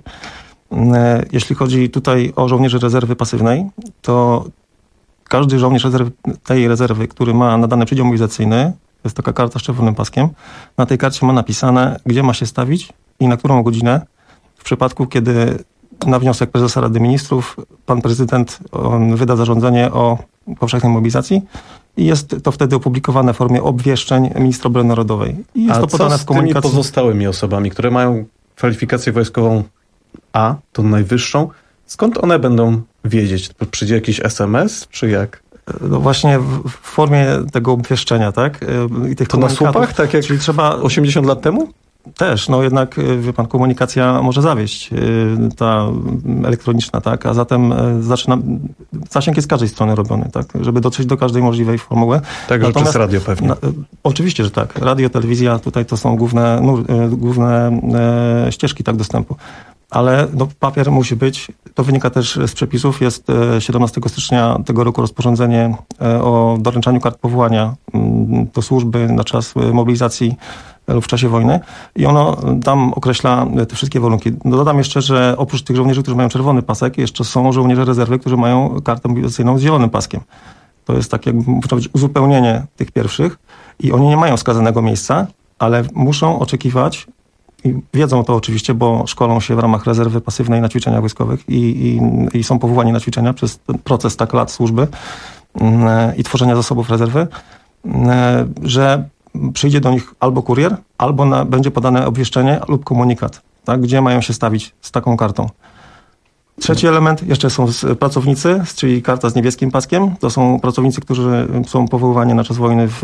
Jeśli chodzi tutaj o żołnierzy rezerwy pasywnej, to każdy żołnierz rezerwy, tej rezerwy, który ma nadany przydział mobilizacyjny, to jest taka karta z czerwonym paskiem, na tej karcie ma napisane, gdzie ma się stawić i na którą godzinę w przypadku, kiedy na wniosek prezesa Rady Ministrów pan prezydent on wyda zarządzenie o powszechnej mobilizacji i jest to wtedy opublikowane w formie obwieszczeń ministra obrony narodowej. I jest A to podane co z w komunikacji. tymi pozostałymi osobami, które mają kwalifikację wojskową A, tą najwyższą? Skąd one będą wiedzieć? Przyjdzie jakiś es em es, czy jak? No właśnie w, w formie tego obwieszczenia, tak? I tych to na słupach, tak jak czyli trzeba osiemdziesiąt lat temu? Też, no jednak, wie pan, komunikacja może zawieść, ta elektroniczna, tak? A zatem zaczyna, zasięg jest z każdej strony robiony, tak? Żeby dotrzeć do każdej możliwej formuły. Także Natomiast, przez radio pewnie. Na, oczywiście, że tak. Radio, telewizja, tutaj to są główne, no, główne e, ścieżki tak dostępu. Ale no, papier musi być, to wynika też z przepisów, jest siedemnastego stycznia tego roku rozporządzenie o doręczaniu kart powołania do służby na czas mobilizacji lub w czasie wojny i ono tam określa te wszystkie warunki. Dodam jeszcze, że oprócz tych żołnierzy, którzy mają czerwony pasek, jeszcze są żołnierze rezerwy, którzy mają kartę mobilizacyjną z zielonym paskiem. To jest tak jakby, można powiedzieć, uzupełnienie tych pierwszych i oni nie mają wskazanego miejsca, ale muszą oczekiwać i wiedzą to oczywiście, bo szkolą się w ramach rezerwy pasywnej na ćwiczeniach wojskowych i, i, i są powołani na ćwiczenia przez ten proces tak lat służby i tworzenia zasobów rezerwy, że przyjdzie do nich albo kurier, albo na, będzie podane obwieszczenie lub komunikat, tak, gdzie mają się stawić z taką kartą. Trzeci element, jeszcze są pracownicy, czyli karta z niebieskim paskiem. To są pracownicy, którzy są powoływani na czas wojny w,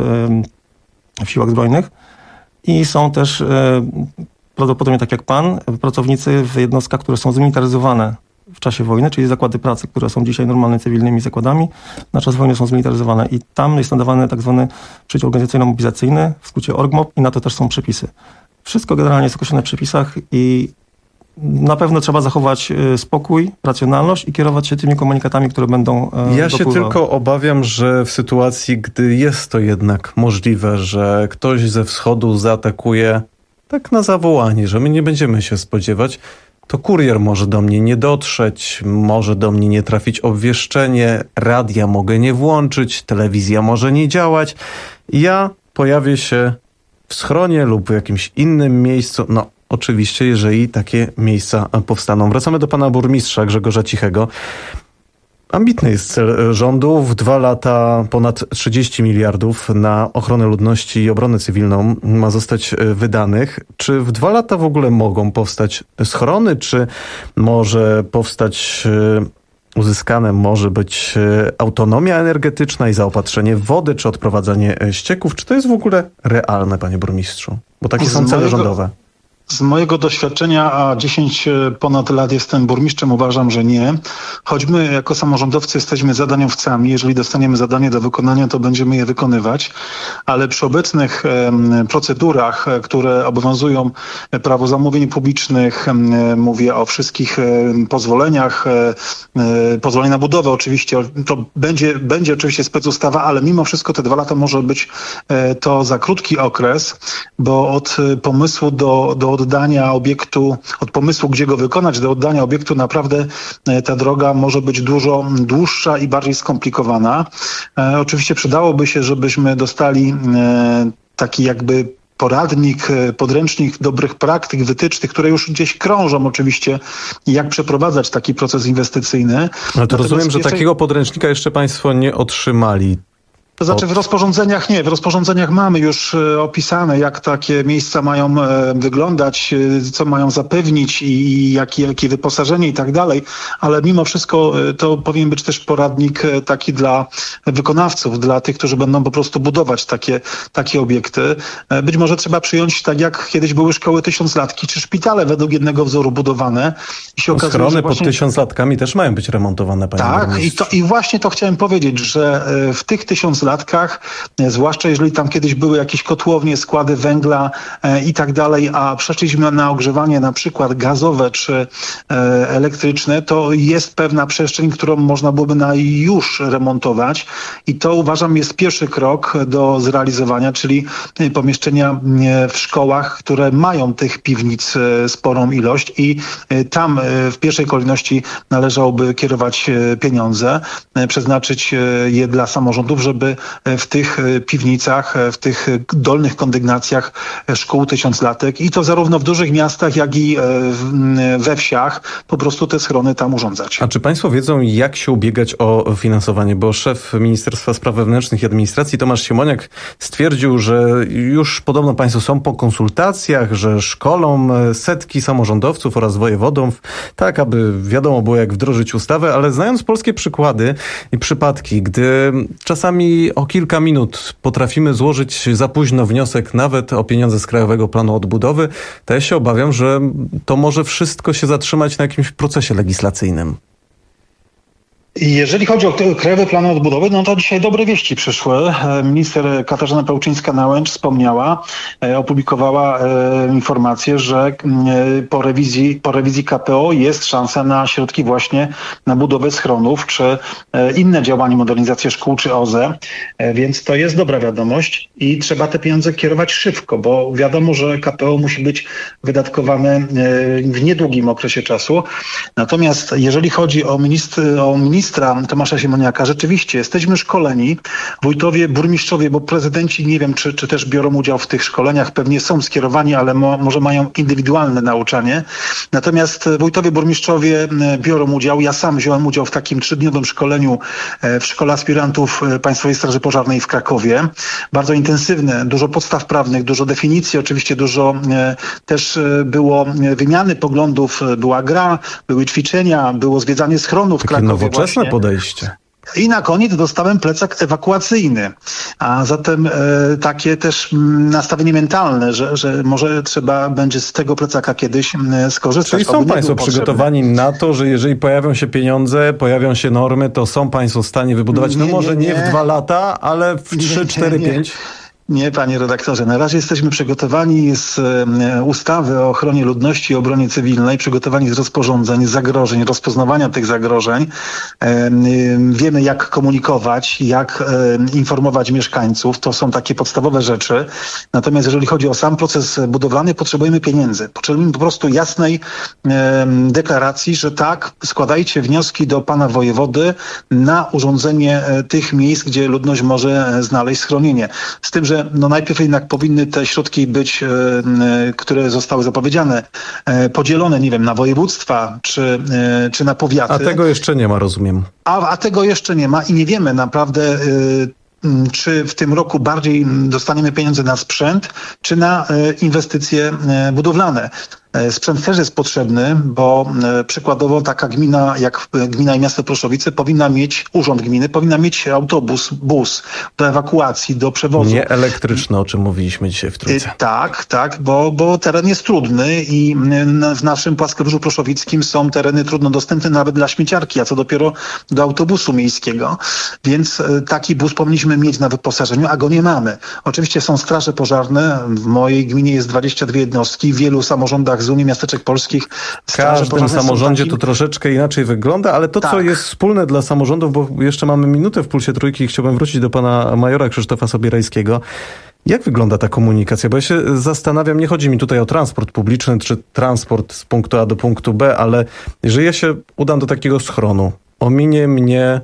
w siłach zbrojnych i są też prawdopodobnie tak jak pan, pracownicy w jednostkach, które są zmilitaryzowane w czasie wojny, czyli zakłady pracy, które są dzisiaj normalnymi cywilnymi zakładami, na czas wojny są zmilitaryzowane i tam jest nadawany tak zwany przydział organizacyjno-mobilizacyjny, w skrócie orgmop i na to też są przepisy. Wszystko generalnie jest określone w przepisach i na pewno trzeba zachować spokój, racjonalność i kierować się tymi komunikatami, które będą Ja się dopływały. tylko obawiam, że w sytuacji, gdy jest to jednak możliwe, że ktoś ze wschodu zaatakuje tak na zawołanie, że my nie będziemy się spodziewać, to kurier może do mnie nie dotrzeć, może do mnie nie trafić obwieszczenie, radia mogę nie włączyć, telewizja może nie działać. Ja pojawię się w schronie lub w jakimś innym miejscu. No oczywiście, jeżeli takie miejsca powstaną. Wracamy do pana burmistrza Grzegorza Cichego. Ambitny jest cel rządu. W dwa lata ponad trzydzieści miliardów na ochronę ludności i obronę cywilną ma zostać wydanych. Czy w dwa lata w ogóle mogą powstać schrony? Czy może powstać, uzyskane może być autonomia energetyczna i zaopatrzenie w wodę, czy odprowadzanie ścieków? Czy to jest w ogóle realne, panie burmistrzu? Bo takie są cele rządowe. Z mojego doświadczenia, a dziesięć ponad lat jestem burmistrzem, uważam, że nie. Choć my jako samorządowcy jesteśmy zadaniowcami, jeżeli dostaniemy zadanie do wykonania, to będziemy je wykonywać, ale przy obecnych procedurach, które obowiązują prawo zamówień publicznych, mówię o wszystkich pozwoleniach, pozwolenia na budowę oczywiście, to będzie, będzie oczywiście specustawa, ale mimo wszystko te dwa lata może być to za krótki okres, bo od pomysłu do, do oddania obiektu, od pomysłu, gdzie go wykonać, do oddania obiektu naprawdę ta droga może być dużo dłuższa i bardziej skomplikowana. E, oczywiście przydałoby się, żebyśmy dostali e, taki jakby poradnik, podręcznik dobrych praktyk, wytycznych, które już gdzieś krążą oczywiście, jak przeprowadzać taki proces inwestycyjny. Ale to Natomiast rozumiem, że jeszcze... takiego podręcznika jeszcze państwo nie otrzymali. To znaczy w rozporządzeniach nie, w rozporządzeniach mamy już e, opisane, jak takie miejsca mają e, wyglądać, e, co mają zapewnić i jakie, jakie wyposażenie i tak dalej, ale mimo wszystko e, to powinien być też poradnik e, taki dla wykonawców, dla tych, którzy będą po prostu budować takie, takie obiekty. E, być może trzeba przyjąć, tak jak kiedyś były szkoły tysiąclatki, czy szpitale według jednego wzoru budowane. I się no, okazuje, schrony że właśnie... pod tysiąclatkami też mają być remontowane, panie Tak, i, to, i właśnie to chciałem powiedzieć, że e, w tych tysiąclatkach latkach, zwłaszcza jeżeli tam kiedyś były jakieś kotłownie, składy węgla e, i tak dalej, a przeszliśmy na ogrzewanie na przykład gazowe czy e, elektryczne, to jest pewna przestrzeń, którą można byłoby na już remontować i to uważam jest pierwszy krok do zrealizowania, czyli pomieszczenia w szkołach, które mają tych piwnic e, sporą ilość i e, tam e, w pierwszej kolejności należałoby kierować e, pieniądze, e, przeznaczyć e, je dla samorządów, żeby w tych piwnicach, w tych dolnych kondygnacjach szkół tysiąclatek i to zarówno w dużych miastach, jak i we wsiach po prostu te schrony tam urządzać. A czy państwo wiedzą, jak się ubiegać o finansowanie? Bo szef Ministerstwa Spraw Wewnętrznych i Administracji Tomasz Siemoniak stwierdził, że już podobno państwo są po konsultacjach, że szkolą setki samorządowców oraz wojewodów, tak aby wiadomo było, jak wdrożyć ustawę, ale znając polskie przykłady i przypadki, gdy czasami o kilka minut potrafimy złożyć za późno wniosek nawet o pieniądze z Krajowego Planu Odbudowy, to ja się obawiam, że to może wszystko się zatrzymać na jakimś procesie legislacyjnym. Jeżeli chodzi o Krajowy Plan Odbudowy, no to dzisiaj dobre wieści przyszły. Minister Katarzyna Pełczyńska-Nałęcz wspomniała, opublikowała informację, że po rewizji, po rewizji K P O jest szansa na środki właśnie na budowę schronów, czy inne działania, modernizację szkół, czy O Z E. Więc to jest dobra wiadomość i trzeba te pieniądze kierować szybko, bo wiadomo, że K P O musi być wydatkowane w niedługim okresie czasu. Natomiast jeżeli chodzi o ministr, o ministra Tomasza Siemoniaka, rzeczywiście jesteśmy szkoleni, wójtowie, burmistrzowie, bo prezydenci nie wiem, czy, czy też biorą udział w tych szkoleniach, pewnie są skierowani, ale mo, może mają indywidualne nauczanie. Natomiast wójtowie, burmistrzowie biorą udział. Ja sam wziąłem udział w takim trzydniowym szkoleniu w Szkole Aspirantów Państwowej Straży Pożarnej w Krakowie. Bardzo intensywne, dużo podstaw prawnych, dużo definicji, oczywiście dużo też było wymiany poglądów, była gra, były ćwiczenia, było zwiedzanie schronów w Krakowie. Nowoczesne podejście. I na koniec dostałem plecak ewakuacyjny. A zatem e, takie też m, nastawienie mentalne, że, że może trzeba będzie z tego plecaka kiedyś m, skorzystać. Czyli są państwo przygotowani na to, że jeżeli pojawią się pieniądze, pojawią się normy, to są państwo w stanie wybudować, nie, no może nie, nie. nie w dwa lata, ale w trzy, cztery, pięć? Nie, panie redaktorze. Na razie jesteśmy przygotowani z ustawy o ochronie ludności i obronie cywilnej, przygotowani z rozporządzeń, zagrożeń, rozpoznawania tych zagrożeń. Wiemy, jak komunikować, jak informować mieszkańców. To są takie podstawowe rzeczy. Natomiast jeżeli chodzi o sam proces budowlany, potrzebujemy pieniędzy. Potrzebujemy po prostu jasnej deklaracji, że tak, składajcie wnioski do pana wojewody na urządzenie tych miejsc, gdzie ludność może znaleźć schronienie. Z tym, że no najpierw jednak powinny te środki być, e, które zostały zapowiedziane, e, podzielone, nie wiem, na województwa czy, e, czy na powiaty. A tego jeszcze nie ma, rozumiem. A, a tego jeszcze nie ma i nie wiemy naprawdę, e, czy w tym roku bardziej dostaniemy pieniądze na sprzęt, czy na e, inwestycje e, budowlane. Sprzęt też jest potrzebny, bo e, przykładowo taka gmina jak gmina i miasto Proszowice powinna mieć, urząd gminy powinna mieć autobus, bus do ewakuacji, do przewozu. Nie elektryczny, o czym mówiliśmy dzisiaj w Trójce. E, tak, tak, bo, bo teren jest trudny i n- w naszym Płaskowyżu Proszowickim są tereny trudno dostępne nawet dla śmieciarki, a co dopiero do autobusu miejskiego. Więc e, taki bus powinniśmy mieć na wyposażeniu, a go nie mamy. Oczywiście są straże pożarne, w mojej gminie jest dwadzieścia dwie jednostki, w wielu samorządach z Unii Miasteczek Polskich. W każdym samorządzie takim... to troszeczkę inaczej wygląda, ale to, tak. co jest wspólne dla samorządów, bo jeszcze mamy minutę w Pulsie Trójki i chciałbym wrócić do pana majora Krzysztofa Sobierajskiego. Jak wygląda ta komunikacja? Bo ja się zastanawiam, nie chodzi mi tutaj o transport publiczny, czy transport z punktu A do punktu B, ale jeżeli ja się udam do takiego schronu, ominie mnie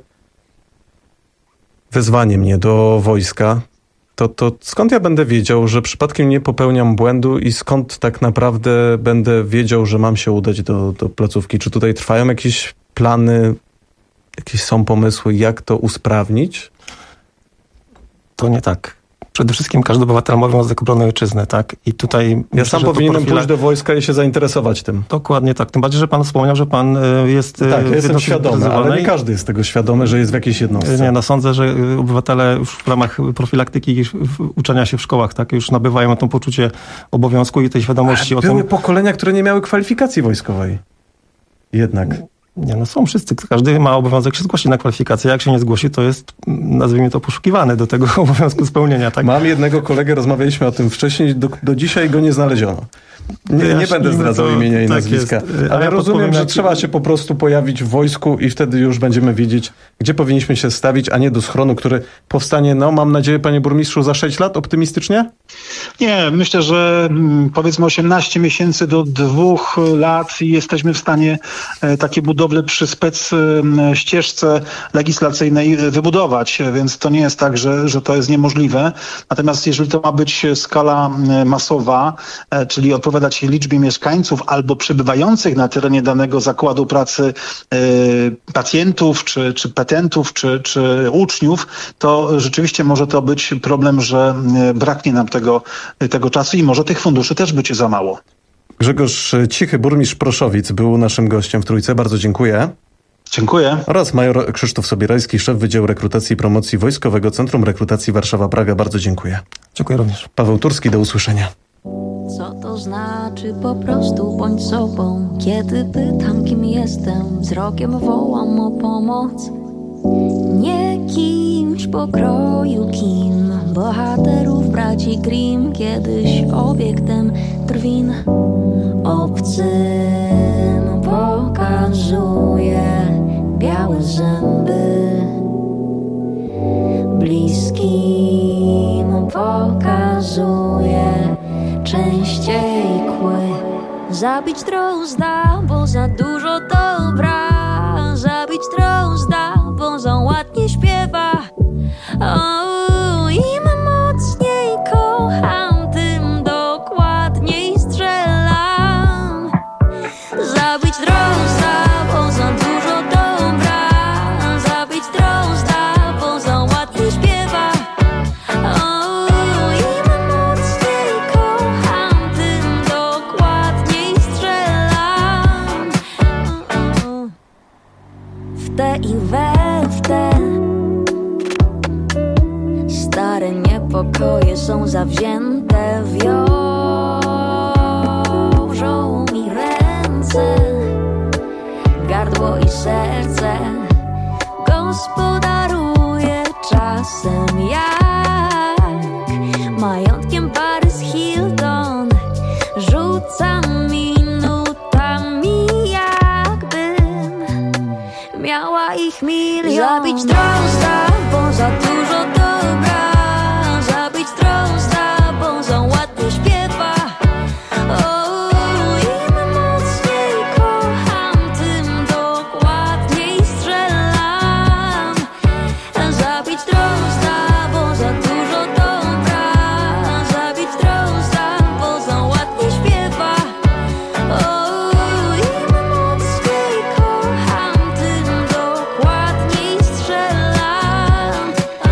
wezwanie mnie do wojska, To, to skąd ja będę wiedział, że przypadkiem nie popełniam błędu i skąd tak naprawdę będę wiedział, że mam się udać do, do placówki? Czy tutaj trwają jakieś plany, jakieś są pomysły, jak to usprawnić? To nie tak. Przede wszystkim każdy obywatel ma obowiązek obrony ojczyzny, tak? I tutaj... Ja myślę, sam powinienem profile... pójść do wojska i się zainteresować tym. Dokładnie tak. Tym bardziej, że pan wspomniał, że pan jest... Tak, ja jestem świadomy, ale nie każdy jest tego świadomy, że jest w jakiejś jednostce. Nie, no sądzę, że obywatele już w ramach profilaktyki i uczenia się w szkołach, tak? Już nabywają to poczucie obowiązku i tej świadomości ale o tym... Były tym... pokolenia, które nie miały kwalifikacji wojskowej. Jednak... Nie, no są wszyscy. Każdy ma obowiązek się zgłosić na kwalifikację. Jak się nie zgłosi, to jest, nazwijmy to, poszukiwany do tego obowiązku spełnienia. Tak? Mam jednego kolegę, rozmawialiśmy o tym wcześniej, do, do dzisiaj go nie znaleziono. Nie, nie będę zdradzał to, imienia i tak nazwiska. Jest. Ale ja rozumiem, że jak... trzeba się po prostu pojawić w wojsku i wtedy już będziemy wiedzieć, gdzie powinniśmy się stawić, a nie do schronu, który powstanie, no mam nadzieję, panie burmistrzu, za sześć lat optymistycznie? Nie, myślę, że powiedzmy osiemnaście miesięcy do dwóch lat i jesteśmy w stanie takie budowy budowlę przy spec ścieżce legislacyjnej wybudować, więc to nie jest tak, że, że to jest niemożliwe. Natomiast jeżeli to ma być skala masowa, czyli odpowiadać liczbie mieszkańców albo przebywających na terenie danego zakładu pracy pacjentów, czy, czy petentów, czy, czy uczniów, to rzeczywiście może to być problem, że braknie nam tego, tego czasu i może tych funduszy też być za mało. Grzegorz Cichy, burmistrz Proszowic, był naszym gościem w Trójce. Bardzo dziękuję. Dziękuję. Oraz major Krzysztof Sobierajski, szef Wydziału Rekrutacji i Promocji Wojskowego Centrum Rekrutacji Warszawa-Praga. Bardzo dziękuję. Dziękuję również. Paweł Turski, do usłyszenia. Co to znaczy po prostu bądź sobą? Kiedy pytam, kim jestem, wzrokiem wołam o pomoc. Nie kimś pokroju kim, bohaterów braci Grimm, kiedyś obiektem drwin. Obcym pokazuje białe zęby, bliskim pokazuje częściej kły. Zabić drozda, bo za dużo dobra. Zabić drozda, bo za ładnie śpiewa. O, im mocniej kocham, tym dokładniej strzelam. Zabić drozda, bo za dużo dobra. Zabić drozda, bo za ładnie śpiewa. O, im mocniej kocham, tym dokładniej strzelam. W te i we w te stare niepokoje są zawzięte, wiążą mi ręce, gardło i serce. Gospodaruję czasem jak majątkiem Paris Hilton. Rzucam minutami, jakbym miała ich milion. Zabić drozda, bo za dużo dobra. Zabić drozda, bo za ładnie śpiewa. O, im mocniej kocham, tym dokładniej strzelam. Zabić drozda, bo za dużo dobra. Zabić drozda, bo za ładnie śpiewa. O, im mocniej kocham, tym dokładniej strzelam.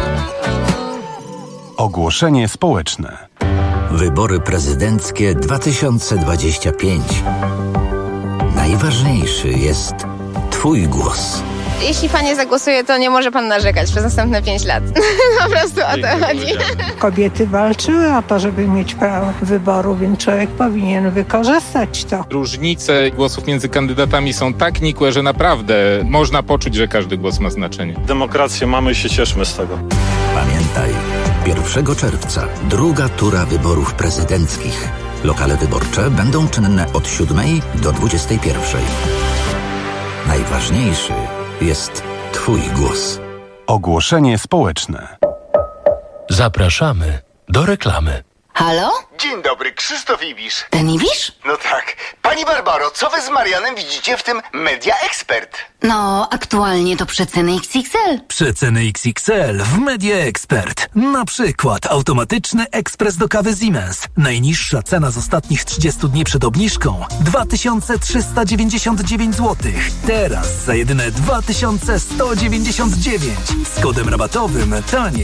Ogłoszenie społeczne. Wybory prezydenckie dwa tysiące dwadzieścia pięć. Najważniejszy jest Twój głos. Jeśli pan nie zagłosuje, to nie może pan narzekać przez następne pięć lat. Po prostu o to chodzi. Kobiety walczyły o to, żeby mieć prawo wyboru, więc człowiek powinien wykorzystać to. Różnice głosów między kandydatami są tak nikłe, że naprawdę można poczuć, że każdy głos ma znaczenie. Demokrację mamy i się cieszmy z tego. Pamiętaj, pierwszego czerwca druga tura wyborów prezydenckich. Lokale wyborcze będą czynne od siódmej do dwudziestej pierwszej. Najważniejszy jest Twój głos. Ogłoszenie społeczne. Zapraszamy do reklamy. Halo? Dzień dobry, Krzysztof Ibisz. Ten Ibisz? No tak. Pani Barbaro, co wy z Marianem widzicie w tym Media Expert? No, aktualnie to przeceny X X L. Przeceny X X L w Media Expert. Na przykład automatyczny ekspres do kawy Siemens. Najniższa cena z ostatnich trzydziestu dni przed obniżką dwa tysiące trzysta dziewięćdziesiąt dziewięć złotych. Teraz za jedyne dwa tysiące sto dziewięćdziesiąt dziewięć. Z kodem rabatowym taniej.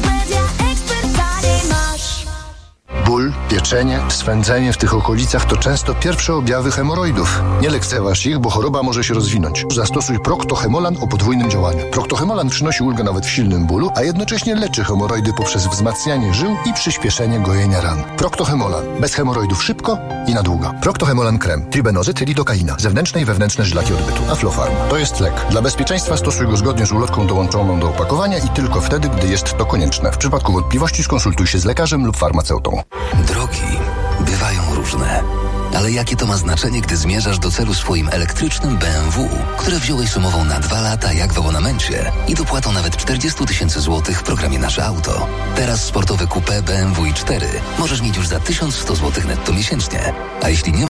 Ból, pieczenie, swędzenie w tych okolicach to często pierwsze objawy hemoroidów. Nie lekceważ ich, bo choroba może się rozwinąć. Zastosuj Procto-Hemolan o podwójnym działaniu. Procto-Hemolan przynosi ulgę nawet w silnym bólu, a jednocześnie leczy hemoroidy poprzez wzmacnianie żył i przyspieszenie gojenia ran. Procto-Hemolan. Bez hemoroidów szybko i na długo. Procto-Hemolan krem. Tribenozyt, lidokaina. Zewnętrzne i wewnętrzne żylaki odbytu. Aflofarm. To jest lek. Dla bezpieczeństwa stosuj go zgodnie z ulotką dołączoną do opakowania i tylko wtedy, gdy jest to konieczne. W przypadku wątpliwości skonsultuj się z lekarzem lub farmaceutą. Drogi bywają różne, ale jakie to ma znaczenie, gdy zmierzasz do celu swoim elektrycznym B M W, które wziąłeś z umową na dwa lata jak w abonamencie i dopłatą nawet czterdzieści tysięcy złotych w programie Nasze Auto. Teraz sportowe coupé B M W i cztery możesz mieć już za tysiąc sto złotych netto miesięcznie, a jeśli nie